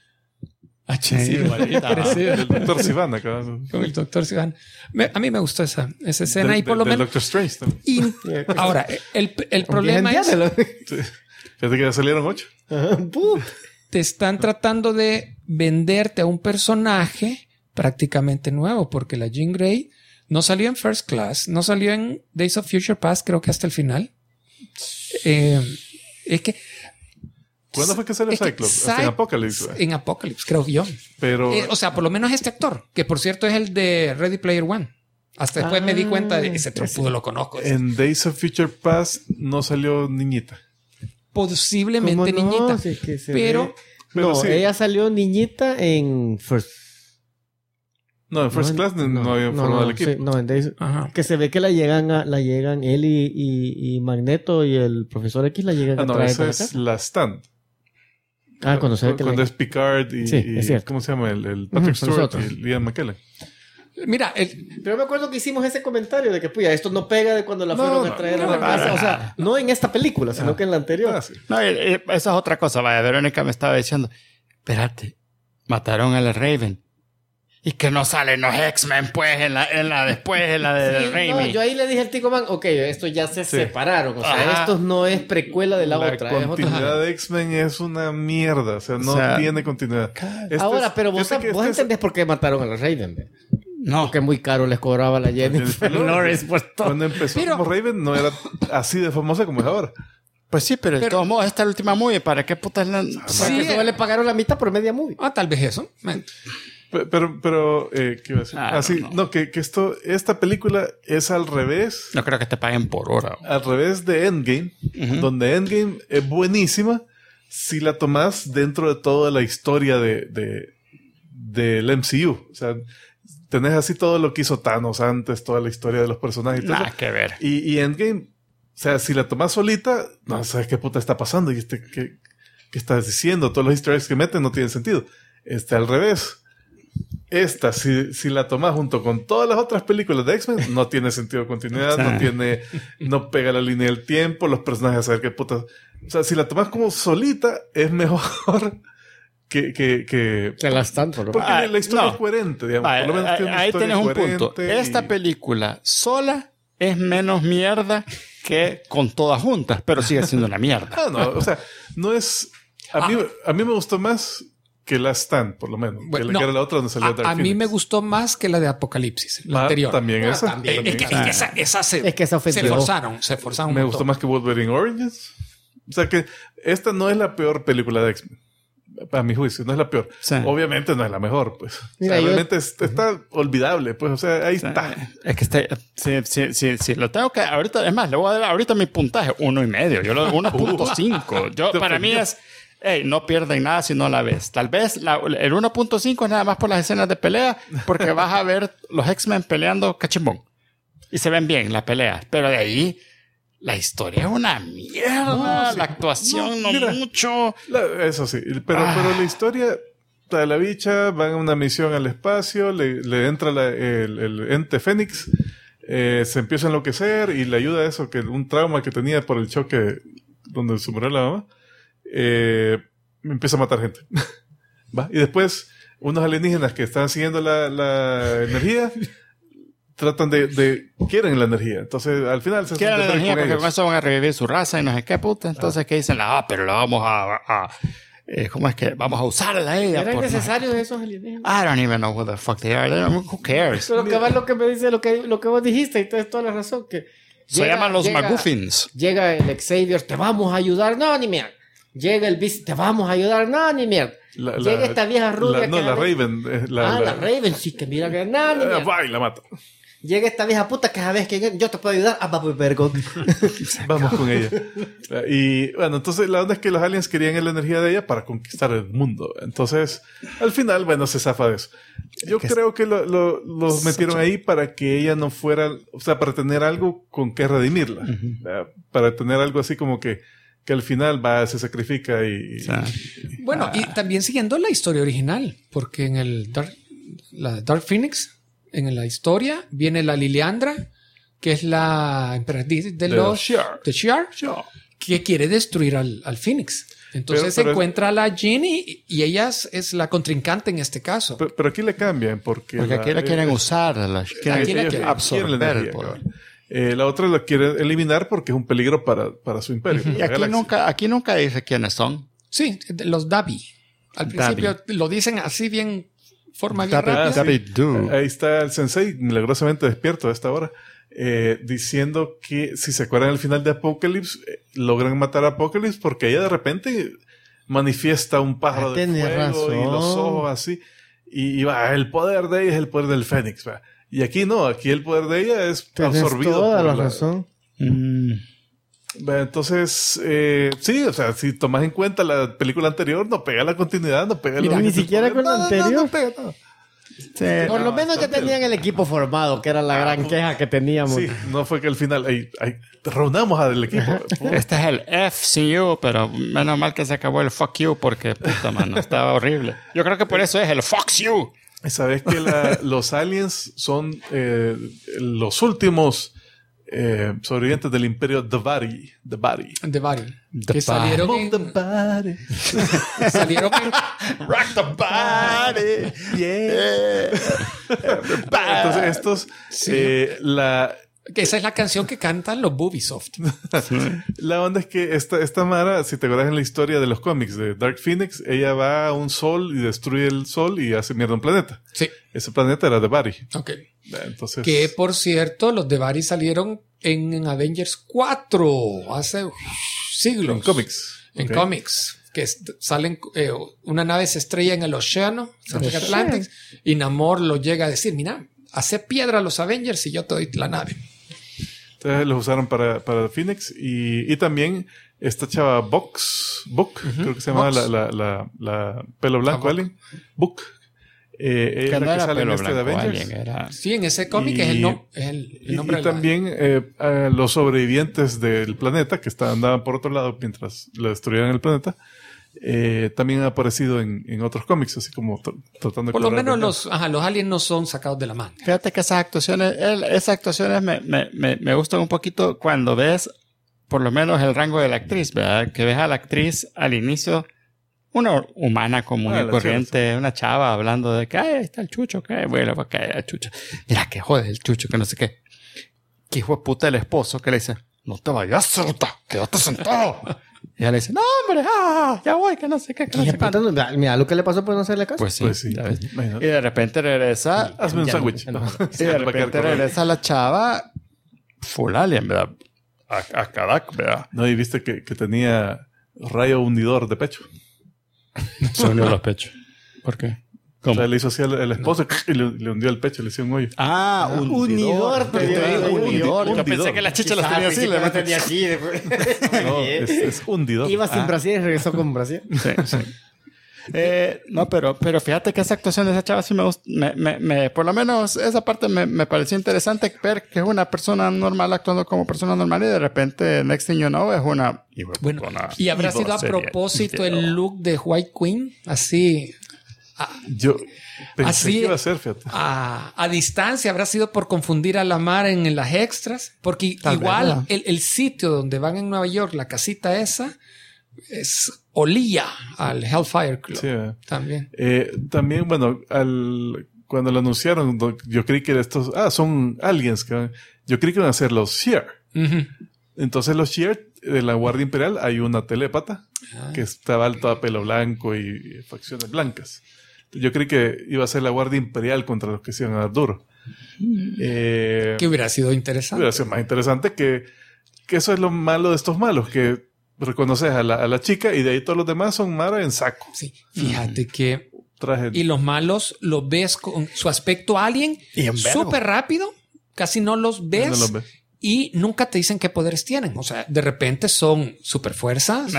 Sí, igualita. el Dr. Sivana, cabrón. Con el doctor Sivan. A mí me gustó esa escena y por lo del menos... Doctor Strange también. Ahora, el problema es... Sí. Fíjate que ya salieron 8. Te están tratando de venderte a un personaje prácticamente nuevo, porque la Jean Grey no salió en First Class, no salió en Days of Future Past, creo que hasta el final. Es que... ¿Cuándo fue que salió es que Cyclops? Hasta en Apocalypse. ¿verdad? En Apocalypse, creo yo. Pero O sea, por lo menos este actor, que por cierto es el de Ready Player One. Hasta después me di cuenta de ese trompudo lo conozco. en Days of Future Past no salió niñita. Posiblemente niñita. Pero Pero no, sí. ella salió niñita en First. No, en First Class no había formado el equipo. sí, no, en Days- ajá. que se ve que la llegan él y Magneto y el Profesor X la llegan a No, traer esa para es acá. la Stand. Cuando se ve que Cuando la... es Picard y, Sí, es cierto. ¿cómo se llama? El Patrick Ujú, Stewart nosotros. y Ian McKellen. Mira, Pero me acuerdo que hicimos ese comentario de que, puya, esto no pega de cuando la fueron a traer a la casa. O sea, no en esta película, sino que en la anterior. Ah, sí. No, esa es otra cosa. Vaya, Verónica me estaba diciendo, espérate, mataron a la Raven. Y que no salen los X-Men, pues, en la de Sí, Raimi. no, yo ahí le dije al Tico Man, ok, estos ya se separaron. O sea, Ajá. esto no es precuela de la otra. Es continuidad otra. de X-Men es una mierda. O sea, no O sea, tiene continuidad. Este Ahora, es- pero vos, fíjate que vos este es- entendés por qué mataron a la Raven. ¿ve? No, Porque muy caro les cobraba la Jennifer Lawrence por todo. Cuando empezó Pero- como Raven no era así de famosa como es ahora. pues sí, pero de todos modos, esta es la última movie. ¿Para qué putas la...? Porque solo le pagaron la mitad por media movie. tal vez eso. Pero ¿qué iba a decir? Así, no, que esta película es al revés. No creo que te paguen por hora. Al revés de Endgame, donde Endgame es buenísima si la tomas dentro de toda la historia del MCU. O sea, tenés así todo lo que hizo Thanos antes, toda la historia de los personajes y todo. Nada que ver. Y Endgame, o sea, si la tomas solita, no sabes qué puta está pasando y ¿qué estás diciendo? Todos los easter eggs que meten no tienen sentido. Al revés. Si la tomas junto con todas las otras películas de X-Men, no tiene sentido de continuidad, no pega la línea del tiempo, los personajes a saber qué puta. O sea, si la tomas como solita, es mejor que las tanto, ¿no? porque la historia es coherente, digamos. Por lo menos tiene una ahí historia tienes un punto. coherente Esta película sola es menos mierda que con todas juntas, pero sigue siendo una mierda. No, o sea, no es. A mí me gustó más que la Stand, por lo menos. Bueno, que era la otra donde salía Dark a mí Phoenix. me gustó más que la de Apocalipsis, la anterior. También esa. Es que esa se forzaron. Se forzaron. Me gustó más que Wolverine Origins. O sea que esta no es la peor película de X-Men. Para mi juicio, no es la peor. Sí. Obviamente no es la mejor, pues. Mira, o sea, realmente está olvidable, pues. O sea, ahí está. Es que sí, lo tengo que... Ahorita, es más, le voy a dar ahorita mi puntaje, 1.5. Yo lo 1.5. Yo, para mí es... no pierden nada si no la ves. Tal vez el 1.5 es nada más por las escenas de pelea, porque vas a ver los X-Men peleando cachimbón. Y se ven bien las peleas. Pero de ahí, la historia es una mierda. La actuación no mucho. Eso sí. Pero la historia de la bicha, van a una misión al espacio, le entra el ente Fénix, se empieza a enloquecer y le ayuda a eso, que un trauma que tenía por el choque donde se murió la mamá. Empieza a matar gente. ¿Va? Y después unos alienígenas que están siguiendo la energía tratan quieren la energía. Entonces al final se quieren la hacen energía con porque ellos. con eso van a revivir su raza y no sé qué puta. Entonces que dicen, pero la vamos a ¿cómo es que vamos a usarla a ella? ¿Eran necesarios esos alienígenas? I don't even know who the fuck they are. Who cares? Pero que va lo que me dice, lo que vos dijiste, y tienes toda la razón, que Se llaman los McGuffins. Llega el Xavier, te vamos a ayudar, no, ni mierda. Llega el Beast, te vamos a ayudar, no, ni mierda. Llega esta vieja rubia. La Raven. La Raven, sí, que mira que nada, ni mierda. Va y la mata. Llega esta vieja puta que sabes que yo te puedo ayudar. Vamos, vergo. Vamos con ella. Y bueno, entonces la onda es que los aliens querían la energía de ella para conquistar el mundo. Entonces, al final, bueno, se zafa de eso. Yo creo que los metieron ahí para que ella no fuera, o sea, para tener algo con que redimirla. Para tener algo así como que al final se sacrifica y... Bueno, y también siguiendo la historia original, porque en la Dark Phoenix, en la historia, viene la Liliandra, que es la emperatriz de los Shi'ar, que quiere destruir al Phoenix. Entonces se encuentra a la Jean y ella es la contrincante en este caso. Pero aquí le cambian porque aquí la quieren usar, quieren absorber el poder. La otra la quiere eliminar porque es un peligro para su imperio. Y aquí nunca dice quiénes son. Sí, los Dabi. Al principio lo dicen así bien, forma bien rápida. Ahí está el sensei, milagrosamente despierto a esta hora, diciendo que si se acuerdan al final de Apocalypse, logran matar a Apocalypse porque ella de repente manifiesta un pájaro de fuego y los ojos así. Y va, el poder de ella es el poder del Fénix, va. Y aquí no, aquí el poder de ella es absorbido. Toda la razón. Entonces, sí, o sea, si tomas en cuenta la película anterior, no pega la continuidad, no pega ni siquiera con la anterior. No pega nada. Sí, por lo menos ya tenían el equipo formado, que era la gran queja que teníamos. Sí, no fue que al final reunamos al equipo. Este es el FCU, pero menos mal que se acabó el fuck you porque, puta mano, estaba horrible. Yo creo que por eso es el fuck you. ¿Sabes que los aliens son los últimos sobrevivientes del imperio Davari? Que salieron en... salieron en... Rock the body. Yeah. Entonces estos... Que esa es la canción que cantan los Bubisoft. La onda es que esta Mara, si te acuerdas en la historia de los cómics de Dark Phoenix, ella va a un sol y destruye el sol y hace mierda un planeta. Sí. Ese planeta era Davari. Ok. Entonces... Que, por cierto, los Davari salieron en Avengers 4 hace siglos. En cómics. En cómics. salen, una nave se estrella en el océano, Atlantic, y Namor lo llega a decir, mira, hace piedra a los Avengers y yo te doy la nave. Entonces los usaron para Phoenix y también esta chava Book, creo que se llamaba la pelo blanco alien, Book. Es la que sale en este de Avengers. Sí, en ese cómic es el nombre. Y también los sobrevivientes del planeta que andaban por otro lado mientras le destruían el planeta. También han aparecido en otros cómics, así como tratando de... Por lo menos los aliens no son sacados de la manga. Fíjate que esas actuaciones me gustan un poquito cuando ves por lo menos el rango de la actriz, ¿verdad? Que ves a la actriz al inicio, una humana común y corriente, una chava hablando de que ahí está el chucho, que bueno, va a caer el chucho. Mira que jode el chucho, que no sé qué. Que hijo de puta el esposo que le dice, no te vayas, Ceruta, quédate sentado. Y ella le dice, no, hombre, ya voy, que no sé qué. Mira lo que le pasó por no hacerle caso. Pues sí. Y de repente regresa. Hazme un sándwich. Y de repente regresa la chava full alien, ¿verdad? A Kadak, ¿verdad? No, y viste que tenía rayo hundidor de pecho. Se hundió los pechos. ¿Por qué? ¿Cómo? O sea, le hizo así al esposo y le hundió el pecho, le hizo un hoyo. Unidor. Hundidor. Yo pensé que las chichas las tenía así. Las tenía aquí. No, es hundidor. Iba sin Brasil y regresó con Brasil. Sí. No, pero fíjate que esa actuación de esa chava sí me gusta. Por lo menos esa parte me pareció interesante ver que es una persona normal actuando como persona normal y de repente Next Thing You Know es una... Bueno, y habrá sido a propósito el look de White Queen, así... Yo pensé así, que iba a ser, fíjate. A distancia habrá sido por confundir a la mar en las extras, porque igual el sitio donde van en Nueva York, la casita esa, olía al Hellfire Club. Sí, también. También, bueno, cuando lo anunciaron, yo creí que estos, son aliens, yo creí que iban a ser los Shear. Uh-huh. Entonces los Shear de la Guardia Imperial hay una telépata que estaba toda pelo blanco y facciones blancas. Yo creí que iba a ser la Guardia Imperial contra los que se iban a dar duro. Que hubiera sido interesante. Hubiera sido más interesante que eso es lo malo de estos malos, que reconoces a la chica y de ahí todos los demás son Mara en saco. Sí, fíjate que... Traje. Y los malos los ves con su aspecto alien súper rápido, casi no los ves. No los ves. Y nunca te dicen qué poderes tienen. O sea, de repente son super fuerzas,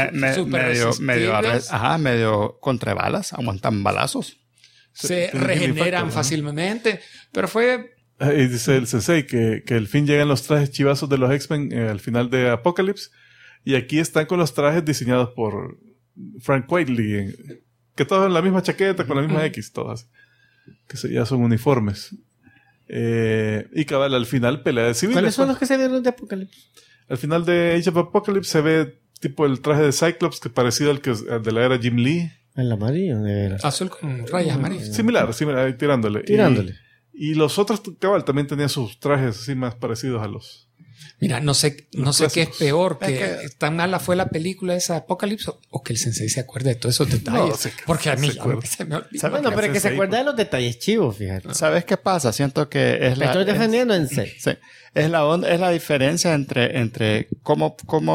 medio contra balas, aguantan balazos. Se regeneran impacto, fácilmente. Pero fue... Y dice el sensei que al fin llegan los trajes chivazos de los X-Men al final de Apocalypse. Y aquí están con los trajes diseñados por Frank Quitely. Que todos en la misma chaqueta, con la misma X, todas. Que ya son uniformes. Y cabal, al final pelea de civiles. ¿Cuáles son los que se vieron de Apocalipsis? Al final de Age of Apocalypse se ve tipo el traje de Cyclops, que parecido al de la era Jim Lee. ¿El amarillo? Azul con rayas amarillas. Similar, tirándole. Y los otros, cabal, también tenían sus trajes así más parecidos a los... Mira, no sé qué es peor, que tan mala fue la película esa Apocalypse o que el sensei se acuerde de todos esos detalles. Porque a mí se me olvidó. Bueno, pero es que se acuerda de los detalles chivos, fíjate. ¿Sabes qué pasa? Siento que es Me estoy defendiendo en serio. Sí. Es la diferencia entre cómo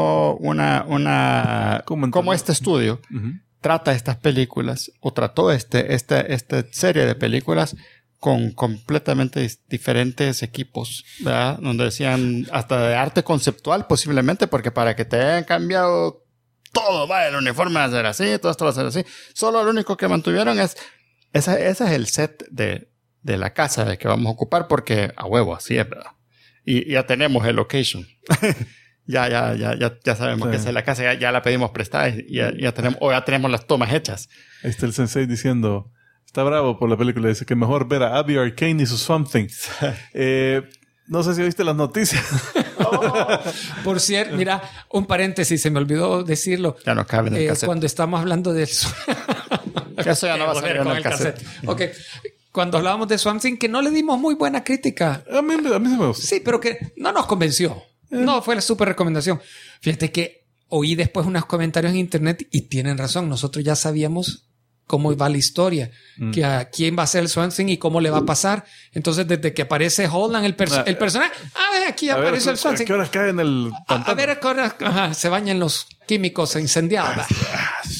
este estudio trata estas películas o trató esta serie de películas con completamente diferentes equipos, ¿verdad? Donde decían hasta de arte conceptual posiblemente, porque para que te hayan cambiado todo, el uniforme va a ser así, todo esto va a ser así. Solo lo único que mantuvieron ese es el set de la casa de que vamos a ocupar, porque a huevo, así es, ¿verdad? Y ya tenemos el location. ya sabemos que esa es la casa, ya la pedimos prestada y ya tenemos las tomas hechas. Ahí está el sensei diciendo... Está bravo por la película. Dice que mejor ver a Abby Arcane y su Something. No sé si oíste las noticias. Por cierto, mira, un paréntesis, se me olvidó decirlo. Ya no cabe en el cassette. Cuando estamos hablando de eso. Eso ya no va a salir en el cassette. Ok. Cuando hablábamos de Swamp Thing, que no le dimos muy buena crítica. A mí se me gusta. Sí, pero que no nos convenció. No fue la súper recomendación. Fíjate que oí después unos comentarios en internet y tienen razón. Nosotros ya sabíamos cómo va la historia, que a quién va a ser el Swamp Thing y cómo le va a pasar. Entonces, desde que aparece Holland, el personaje, aquí aparece el Swamp Thing. ¿A qué horas cae en el pantano? A ver a qué horas se bañan los químicos incendiados.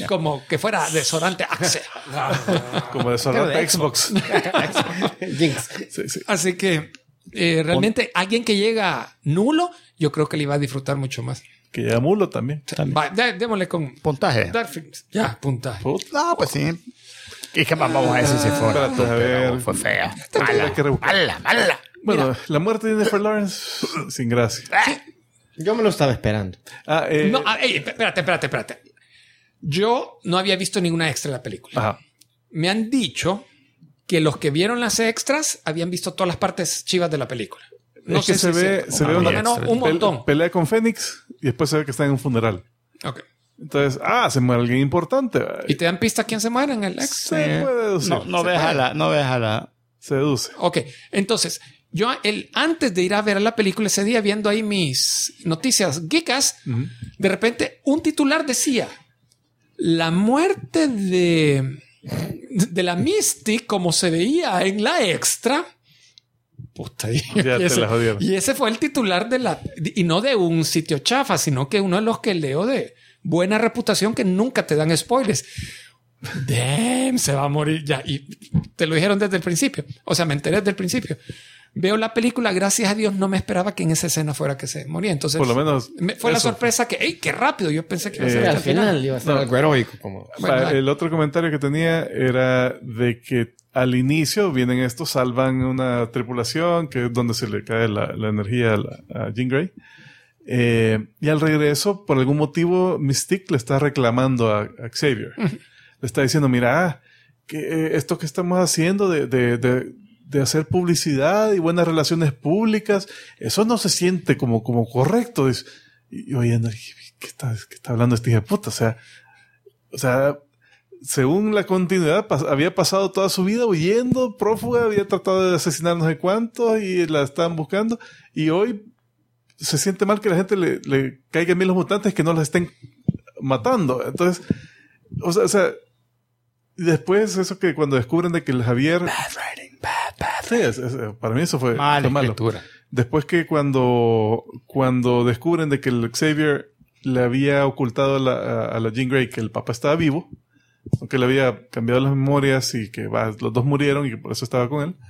Como que fuera desodorante Axe. Como desodorante Pero de Xbox. Jinx. Sí, sí. Así que realmente alguien que llega nulo, yo creo que le iba a disfrutar mucho más. Que llega mulo también. Va, démosle con Puntaje. Darfix. Ya, puntaje. No, pues sí. ¿Y qué más vamos a decir si fue? Espérate, a ver. Fue fea. Hay que rebuscar. Mala. Bueno, la muerte de Jennifer Lawrence, sin gracia. Yo me lo estaba esperando. No, espérate. Yo no había visto ninguna extra de la película. Ajá. Me han dicho que los que vieron las extras habían visto todas las partes chivas de la película. No Es que sé si se ve es cierto. se ve Por lo una menos un montón. pelea con Fénix y después se ve que está en un funeral. Ok. Entonces, se muere alguien importante. ¿Y te dan pista quién se muere en el extra? Se puede deducir. No déjala. Se deduce. Ok, entonces, yo antes de ir a ver la película ese día, viendo ahí mis noticias geekas, de repente un titular decía: la muerte de la Mystic, como se veía en la extra. Puta, Ya te la jodieron. y ese fue el titular y no de un sitio chafa, sino que uno de los que leo de buena reputación que nunca te dan spoilers. Damn, se va a morir ya. Y te lo dijeron desde el principio. O sea, me enteré desde el principio. Veo la película, gracias a Dios, no me esperaba que en esa escena fuera que se moría. Entonces, Por lo menos fue la eso. sorpresa que, ¡ey, qué rápido! Yo pensé que iba a ser Al hasta el final. final iba a ser algo heroico. Como... Bueno, El otro comentario que tenía era de que al inicio vienen estos, salvan una tripulación que es donde se le cae la energía a Jean Grey. Y al regreso, por algún motivo, Mystique le está reclamando a Xavier. Le está diciendo, mira, que esto que estamos haciendo de hacer publicidad y buenas relaciones públicas, eso no se siente como correcto. Y oyendo, ¿qué está hablando este hijo de puta? O sea, según la continuidad, había pasado toda su vida huyendo, prófuga, había tratado de asesinar no sé cuántos y la estaban buscando. Y hoy se siente mal que la gente le caigan bien los mutantes, que no los estén matando. Entonces, o sea, y después eso que cuando descubren de que el Javier... Bad writing, bad. Sí, para mí eso fue Mala malo. escritura. Después que cuando descubren de que el Xavier le había ocultado a la Jean Grey que el papá estaba vivo, aunque le había cambiado las memorias y que los dos murieron y que por eso estaba con él,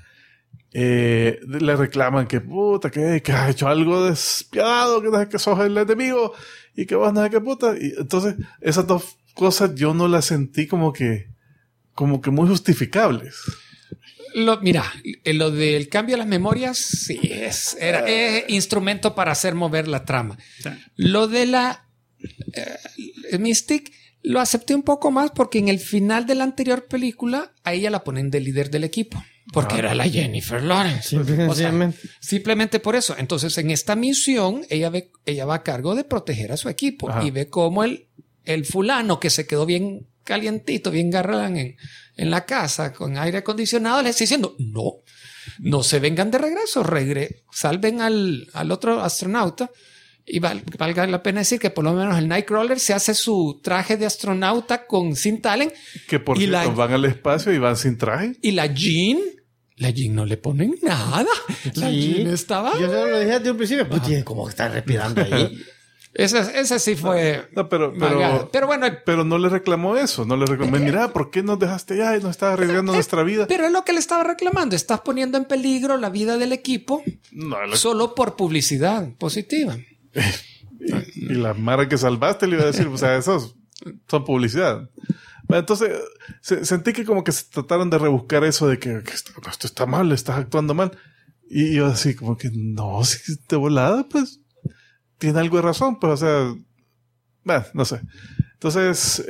le reclaman que puta, que has hecho algo despiadado, que sos el enemigo y que vos no sé qué puta. Y entonces esas dos cosas yo no las sentí como que muy justificables. Mira, lo del cambio de las memorias, sí, es instrumento para hacer mover la trama. Sí. Lo de la Mystic lo acepté un poco más porque en el final de la anterior película a ella la ponen de líder del equipo. Porque era la Jennifer Lawrence. Simplemente por eso. Entonces, en esta misión, ella va a cargo de proteger a su equipo. Ajá. Y ve cómo el fulano que se quedó bien calientito, bien garralán en la casa con aire acondicionado, le está diciendo, no se vengan de regreso, salven al otro astronauta. Y valga la pena decir que por lo menos el Nightcrawler se hace su traje de astronauta con cinta Allen. Que por cierto van al espacio y van sin traje. Y la Jean no le ponen nada. La Jean estaba... Yo lo dije desde un principio. Pues tiene como que está respirando ahí. Ese sí fue... No, pero bueno... Pero no le reclamó eso. No le reclamó, mira, ¿por qué nos dejaste allá y nos estás arriesgando nuestra vida? Pero es lo que le estaba reclamando. Estás poniendo en peligro la vida del equipo solo por publicidad positiva. Y la mara que salvaste le iba a decir, o sea, esos son publicidad. Entonces sentí que como que se trataron de rebuscar eso de que esto está mal, estás actuando mal. Y yo así como que no, si de volada pues tiene algo de razón, pues o sea, bueno, no sé. Entonces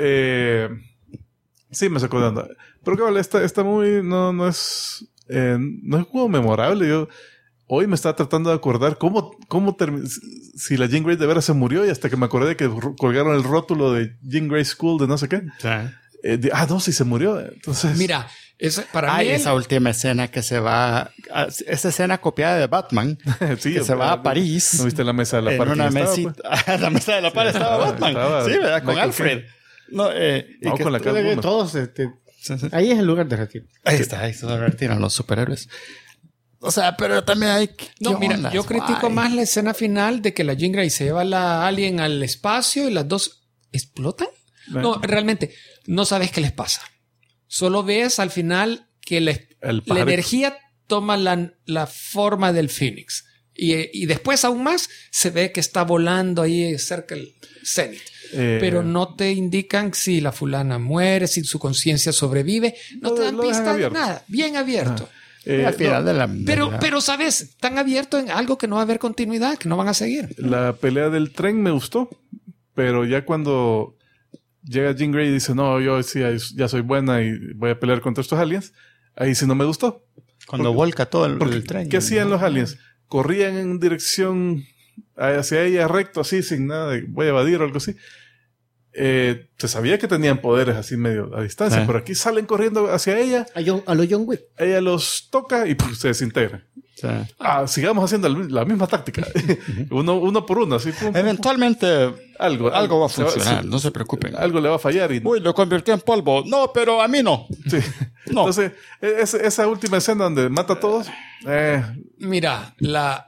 sí me sacó de onda. Pero que vale, está muy no es como memorable. Hoy me estaba tratando de acordar cómo si la Jean Grey de veras se murió, y hasta que me acordé de que colgaron el rótulo de Jean Grey School de no sé qué. Sí. No, sí se murió. Entonces, mira, para mí esa última escena que se va, esa escena copiada de Batman, sí, que se va a París. ¿No viste la mesa de la par? En una mesita. Pues? La mesa de la par estaba Batman. Sí, ¿verdad? Con Alfred. Y con la cara. Todos, ahí es el lugar de retiro. Ahí se retiran los superhéroes. O sea, pero también hay... No, mira, yo critico más la escena final de que la Jean Grey se lleva a la alien al espacio y las dos explotan. No, realmente, no sabes qué les pasa. Solo ves al final que la energía toma la forma del Fénix. Y después aún más se ve que está volando ahí cerca del cenit. Pero no te indican si la fulana muere, si su conciencia sobrevive. No te dan pistas de nada. Bien abierto. Al final de la... Pero, ¿sabes? Tan abierto en algo que no va a haber continuidad, que no van a seguir. La pelea del tren me gustó, pero ya cuando llega Jean Grey y dice, no, yo sí, ya soy buena y voy a pelear contra estos aliens, ahí sí no me gustó. Cuando volca todo el tren. ¿Qué hacían los aliens? Corrían en dirección hacia ella recto, así, sin nada de voy a evadir o algo así. Se sabía que tenían poderes así medio a distancia, pero aquí salen corriendo hacia ella. A lo John Wick. Ella los toca y se desintegra. Sí. Sigamos haciendo la misma táctica. uno por uno. Así, pum, Eventualmente algo va a funcionar, sí, no se preocupen. Algo le va a fallar. Uy, lo convirtió en polvo. No, pero a mí no. Sí. No. Entonces, esa última escena donde mata a todos. Mira, la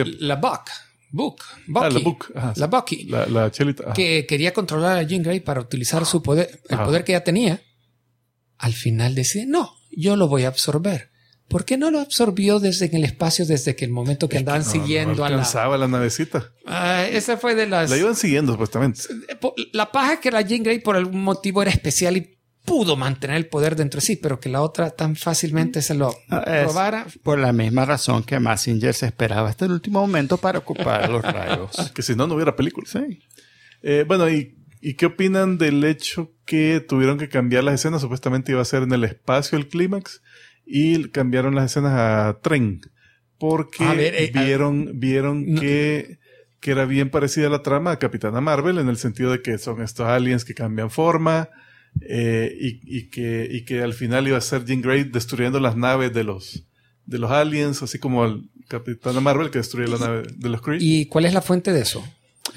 Bucky, la chelita. que quería controlar a Jean Grey para utilizar su poder, el poder que ella tenía, al final decide, no, yo lo voy a absorber. ¿Por qué no lo absorbió desde en el espacio, desde que el momento que andaban siguiendo a la navecita? Esa fue de las... La iban siguiendo, supuestamente. La paja que la Jean Grey por algún motivo era especial y pudo mantener el poder dentro de sí, pero que la otra tan fácilmente se lo robara. Por la misma razón que Massinger se esperaba hasta el último momento para ocupar los rayos. Que si no hubiera película. Sí. Bueno, ¿y qué opinan del hecho que tuvieron que cambiar las escenas? Supuestamente iba a ser en el espacio el clímax y cambiaron las escenas a tren. Porque vieron que era bien parecida la trama a Capitana Marvel en el sentido de que son estos aliens que cambian forma. Y que al final iba a ser Jean Grey destruyendo las naves de los aliens, así como el Capitán Marvel que destruye la nave de los Kree. ¿Y cuál es la fuente de eso?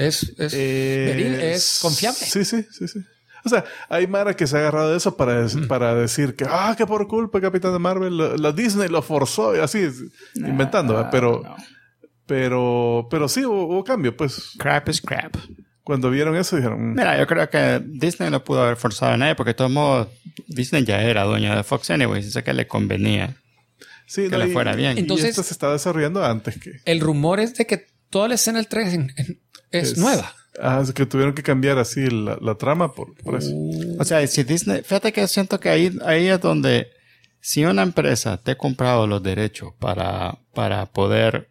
¿Es confiable? Sí. O sea, hay Mara que se ha agarrado de eso para decir que que por culpa de Capitán Marvel la Disney lo forzó y así inventando, pero sí hubo cambio, pues. Crap is crap. Cuando vieron eso dijeron... Mira, yo creo que Disney no pudo haber forzado a nadie porque de todos modos Disney ya era dueña de Fox anyway. Sé que le convenía que le fuera bien. Entonces, y esto se estaba desarrollando antes que... El rumor es de que toda la escena del tren es nueva. Es que tuvieron que cambiar así la trama por eso. O sea, si Disney... Fíjate que siento que ahí es donde... Si una empresa te ha comprado los derechos para poder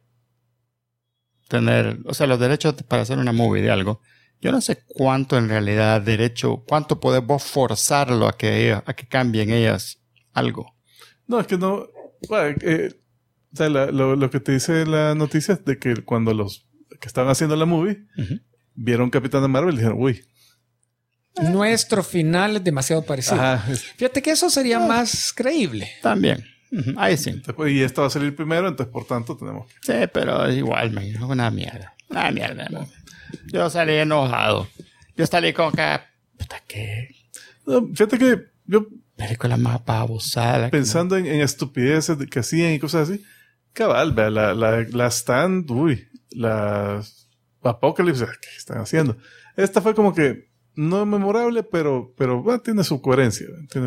tener... O sea, los derechos para hacer una movie de algo... Yo no sé cuánto en realidad cuánto podés vos forzarlo a que cambien ellas algo. No, es que no. Bueno, o sea, lo que te dice la noticia es de que cuando los que estaban haciendo la movie vieron Capitana Marvel y dijeron, uy. Nuestro final es demasiado parecido. Ajá. Fíjate que eso sería más creíble. También. Ahí sí. Y esta va a salir primero, entonces por tanto tenemos que... Sí, pero igual, es una mierda. Una mierda. No. Yo salí enojado. Yo salí con que... ¿Qué? No, fíjate que yo... Película más babosada. Pensando en estupideces que hacían y cosas así. Cabal, vea, la Stand... la Apocalypse, ¿qué están haciendo? Esta fue como que... No memorable, pero tiene su coherencia. Tiene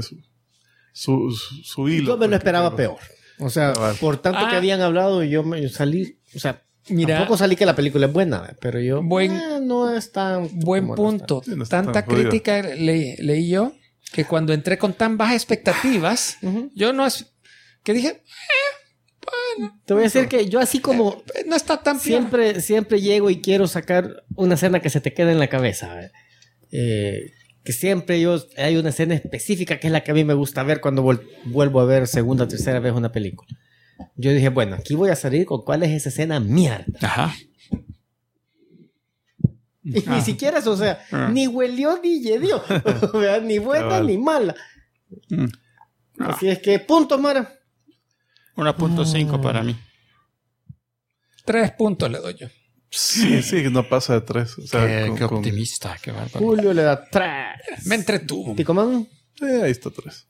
su hilo. Yo me lo esperaba peor. O sea, por tanto que habían hablado, yo salí... O sea... Mira, tampoco salí que la película es buena, pero yo no es tan... Buen punto. Tanta crítica leí yo que cuando entré con tan bajas expectativas, yo no es... que dije... bueno, te voy a decir que yo así como... no está tan siempre llego y quiero sacar una escena que se te quede en la cabeza. Que siempre hay una escena específica que es la que a mí me gusta ver cuando vuelvo a ver segunda, tercera vez una película. Yo dije, bueno, aquí voy a salir con cuál es esa escena mierda. Ajá. Y ni siquiera eso, o sea, ni huelió ni lledió. Ni buena ni mala. Así es que, punto, Mara. 1.5 para mí. 3 puntos le doy yo. Sí, no pasa de 3. O sea, qué optimista, qué bárbaro. Julio le da 3. Me entretuvo. ¿Ticomán? Ahí está 3.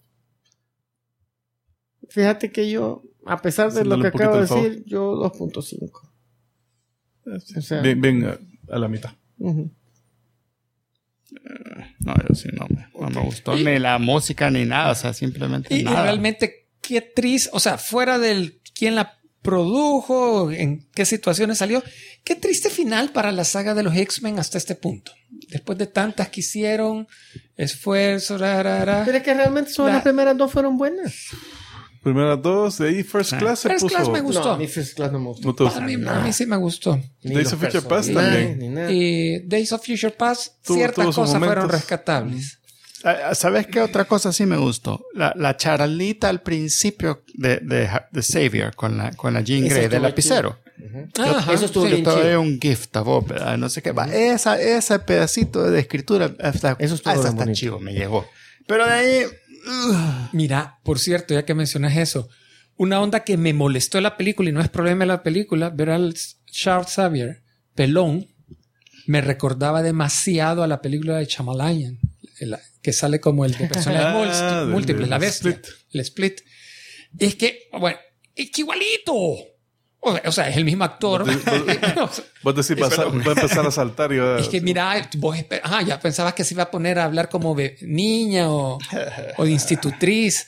Fíjate que yo, a pesar de lo que acabo de decir, yo 2.5. O sea, bien a la mitad. No, yo sí no me gustó. Ni la música ni nada. O sea, simplemente Y nada. realmente, qué triste. O sea, fuera del quién la produjo, en qué situaciones salió. Qué triste final para la saga de los X-Men hasta este punto. Después de tantas que hicieron, esfuerzo, Pero es que realmente solo las primeras dos fueron buenas. Primeras dos, de ahí First Class se First puso. Class me gustó. No, a mí First Class no me gustó. No te gustó. A mí sí me gustó. Ni Days los of Future Past personajes, también. ni nada. Y Days of Future Past, ciertas tuvo sus cosas fueron momentos. rescatables. ¿Sabes qué otra cosa sí me gustó? La charlita al principio de Xavier con la Jean Esa Grey estuvo del lapicero. Ajá, Eso estuvo sí. bien Yo te doy chido. un gift a vos, ¿verdad? No sé qué. Ese pedacito de escritura Eso estuvo bien está bonito. chido, me llegó. Pero de ahí... Mira, por cierto, ya que mencionas eso, una onda que me molestó en la película y no es problema de la película, ver al Charles Xavier pelón me recordaba demasiado a la película de Shyamalan, que sale como el de personajes múltiples, la bestia, Split. el Split. Es que, bueno, es que igualito. O sea, es el mismo actor. Vos decís, va a empezar a saltar y va a... Es que mira, vos ya pensabas que se iba a poner a hablar como de niña o de institutriz.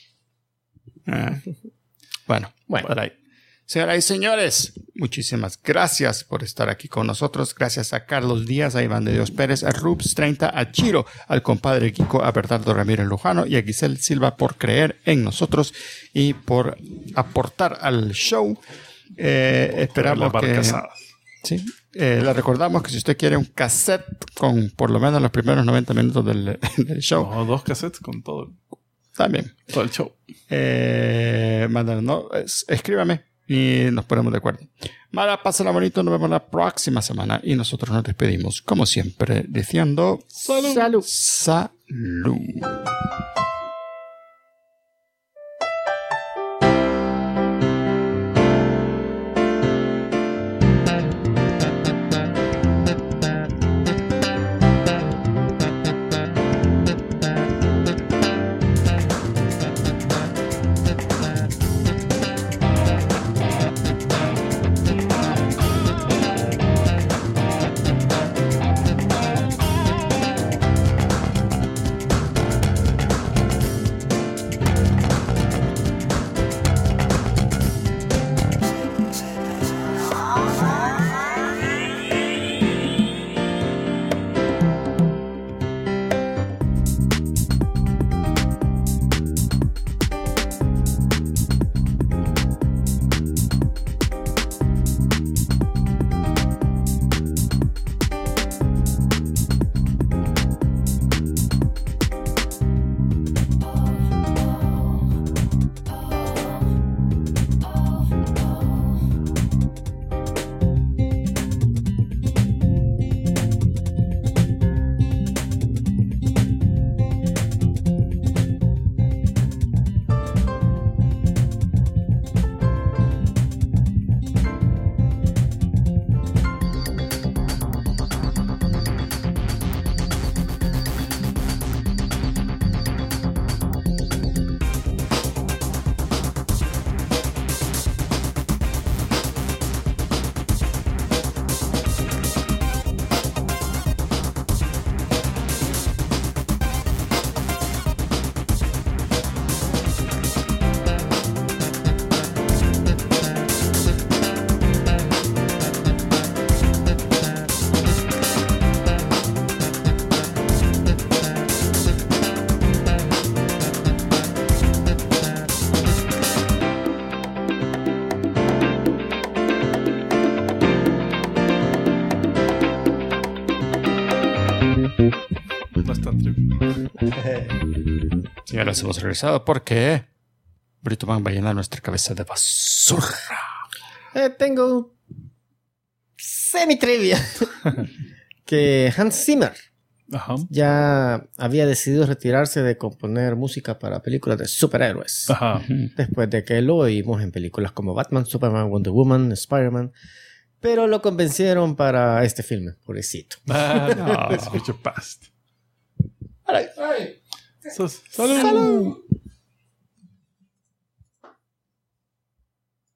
Bueno, por ahí. Señoras y señores, muchísimas gracias por estar aquí con nosotros. Gracias a Carlos Díaz, a Iván de Dios Pérez, a Rubs 30, a Chiro, al compadre Kiko, a Bernardo Ramírez Lujano y a Giselle Silva por creer en nosotros y por aportar al show. Esperamos la que... barcazada. Sí. Le recordamos que si usted quiere un cassette con por lo menos los primeros 90 minutos del show, No, 2 cassettes con todo también. el show. Escríbame y nos ponemos de acuerdo. Mara, pásala bonito. Nos vemos la próxima semana y nosotros nos despedimos, como siempre, diciendo Salud. Salud. Bastante. Señoras, hemos regresado porque Brito Man va a llenar nuestra cabeza de basura. Tengo un semi-trivia. Que Hans Zimmer Ajá. ya había decidido retirarse de componer música para películas de superhéroes. Ajá. Después de que lo oímos en películas como Batman, Superman, Wonder Woman, Spider-Man. Pero lo convencieron para este filme, pobrecito. Days of Future Past. All right. Salud.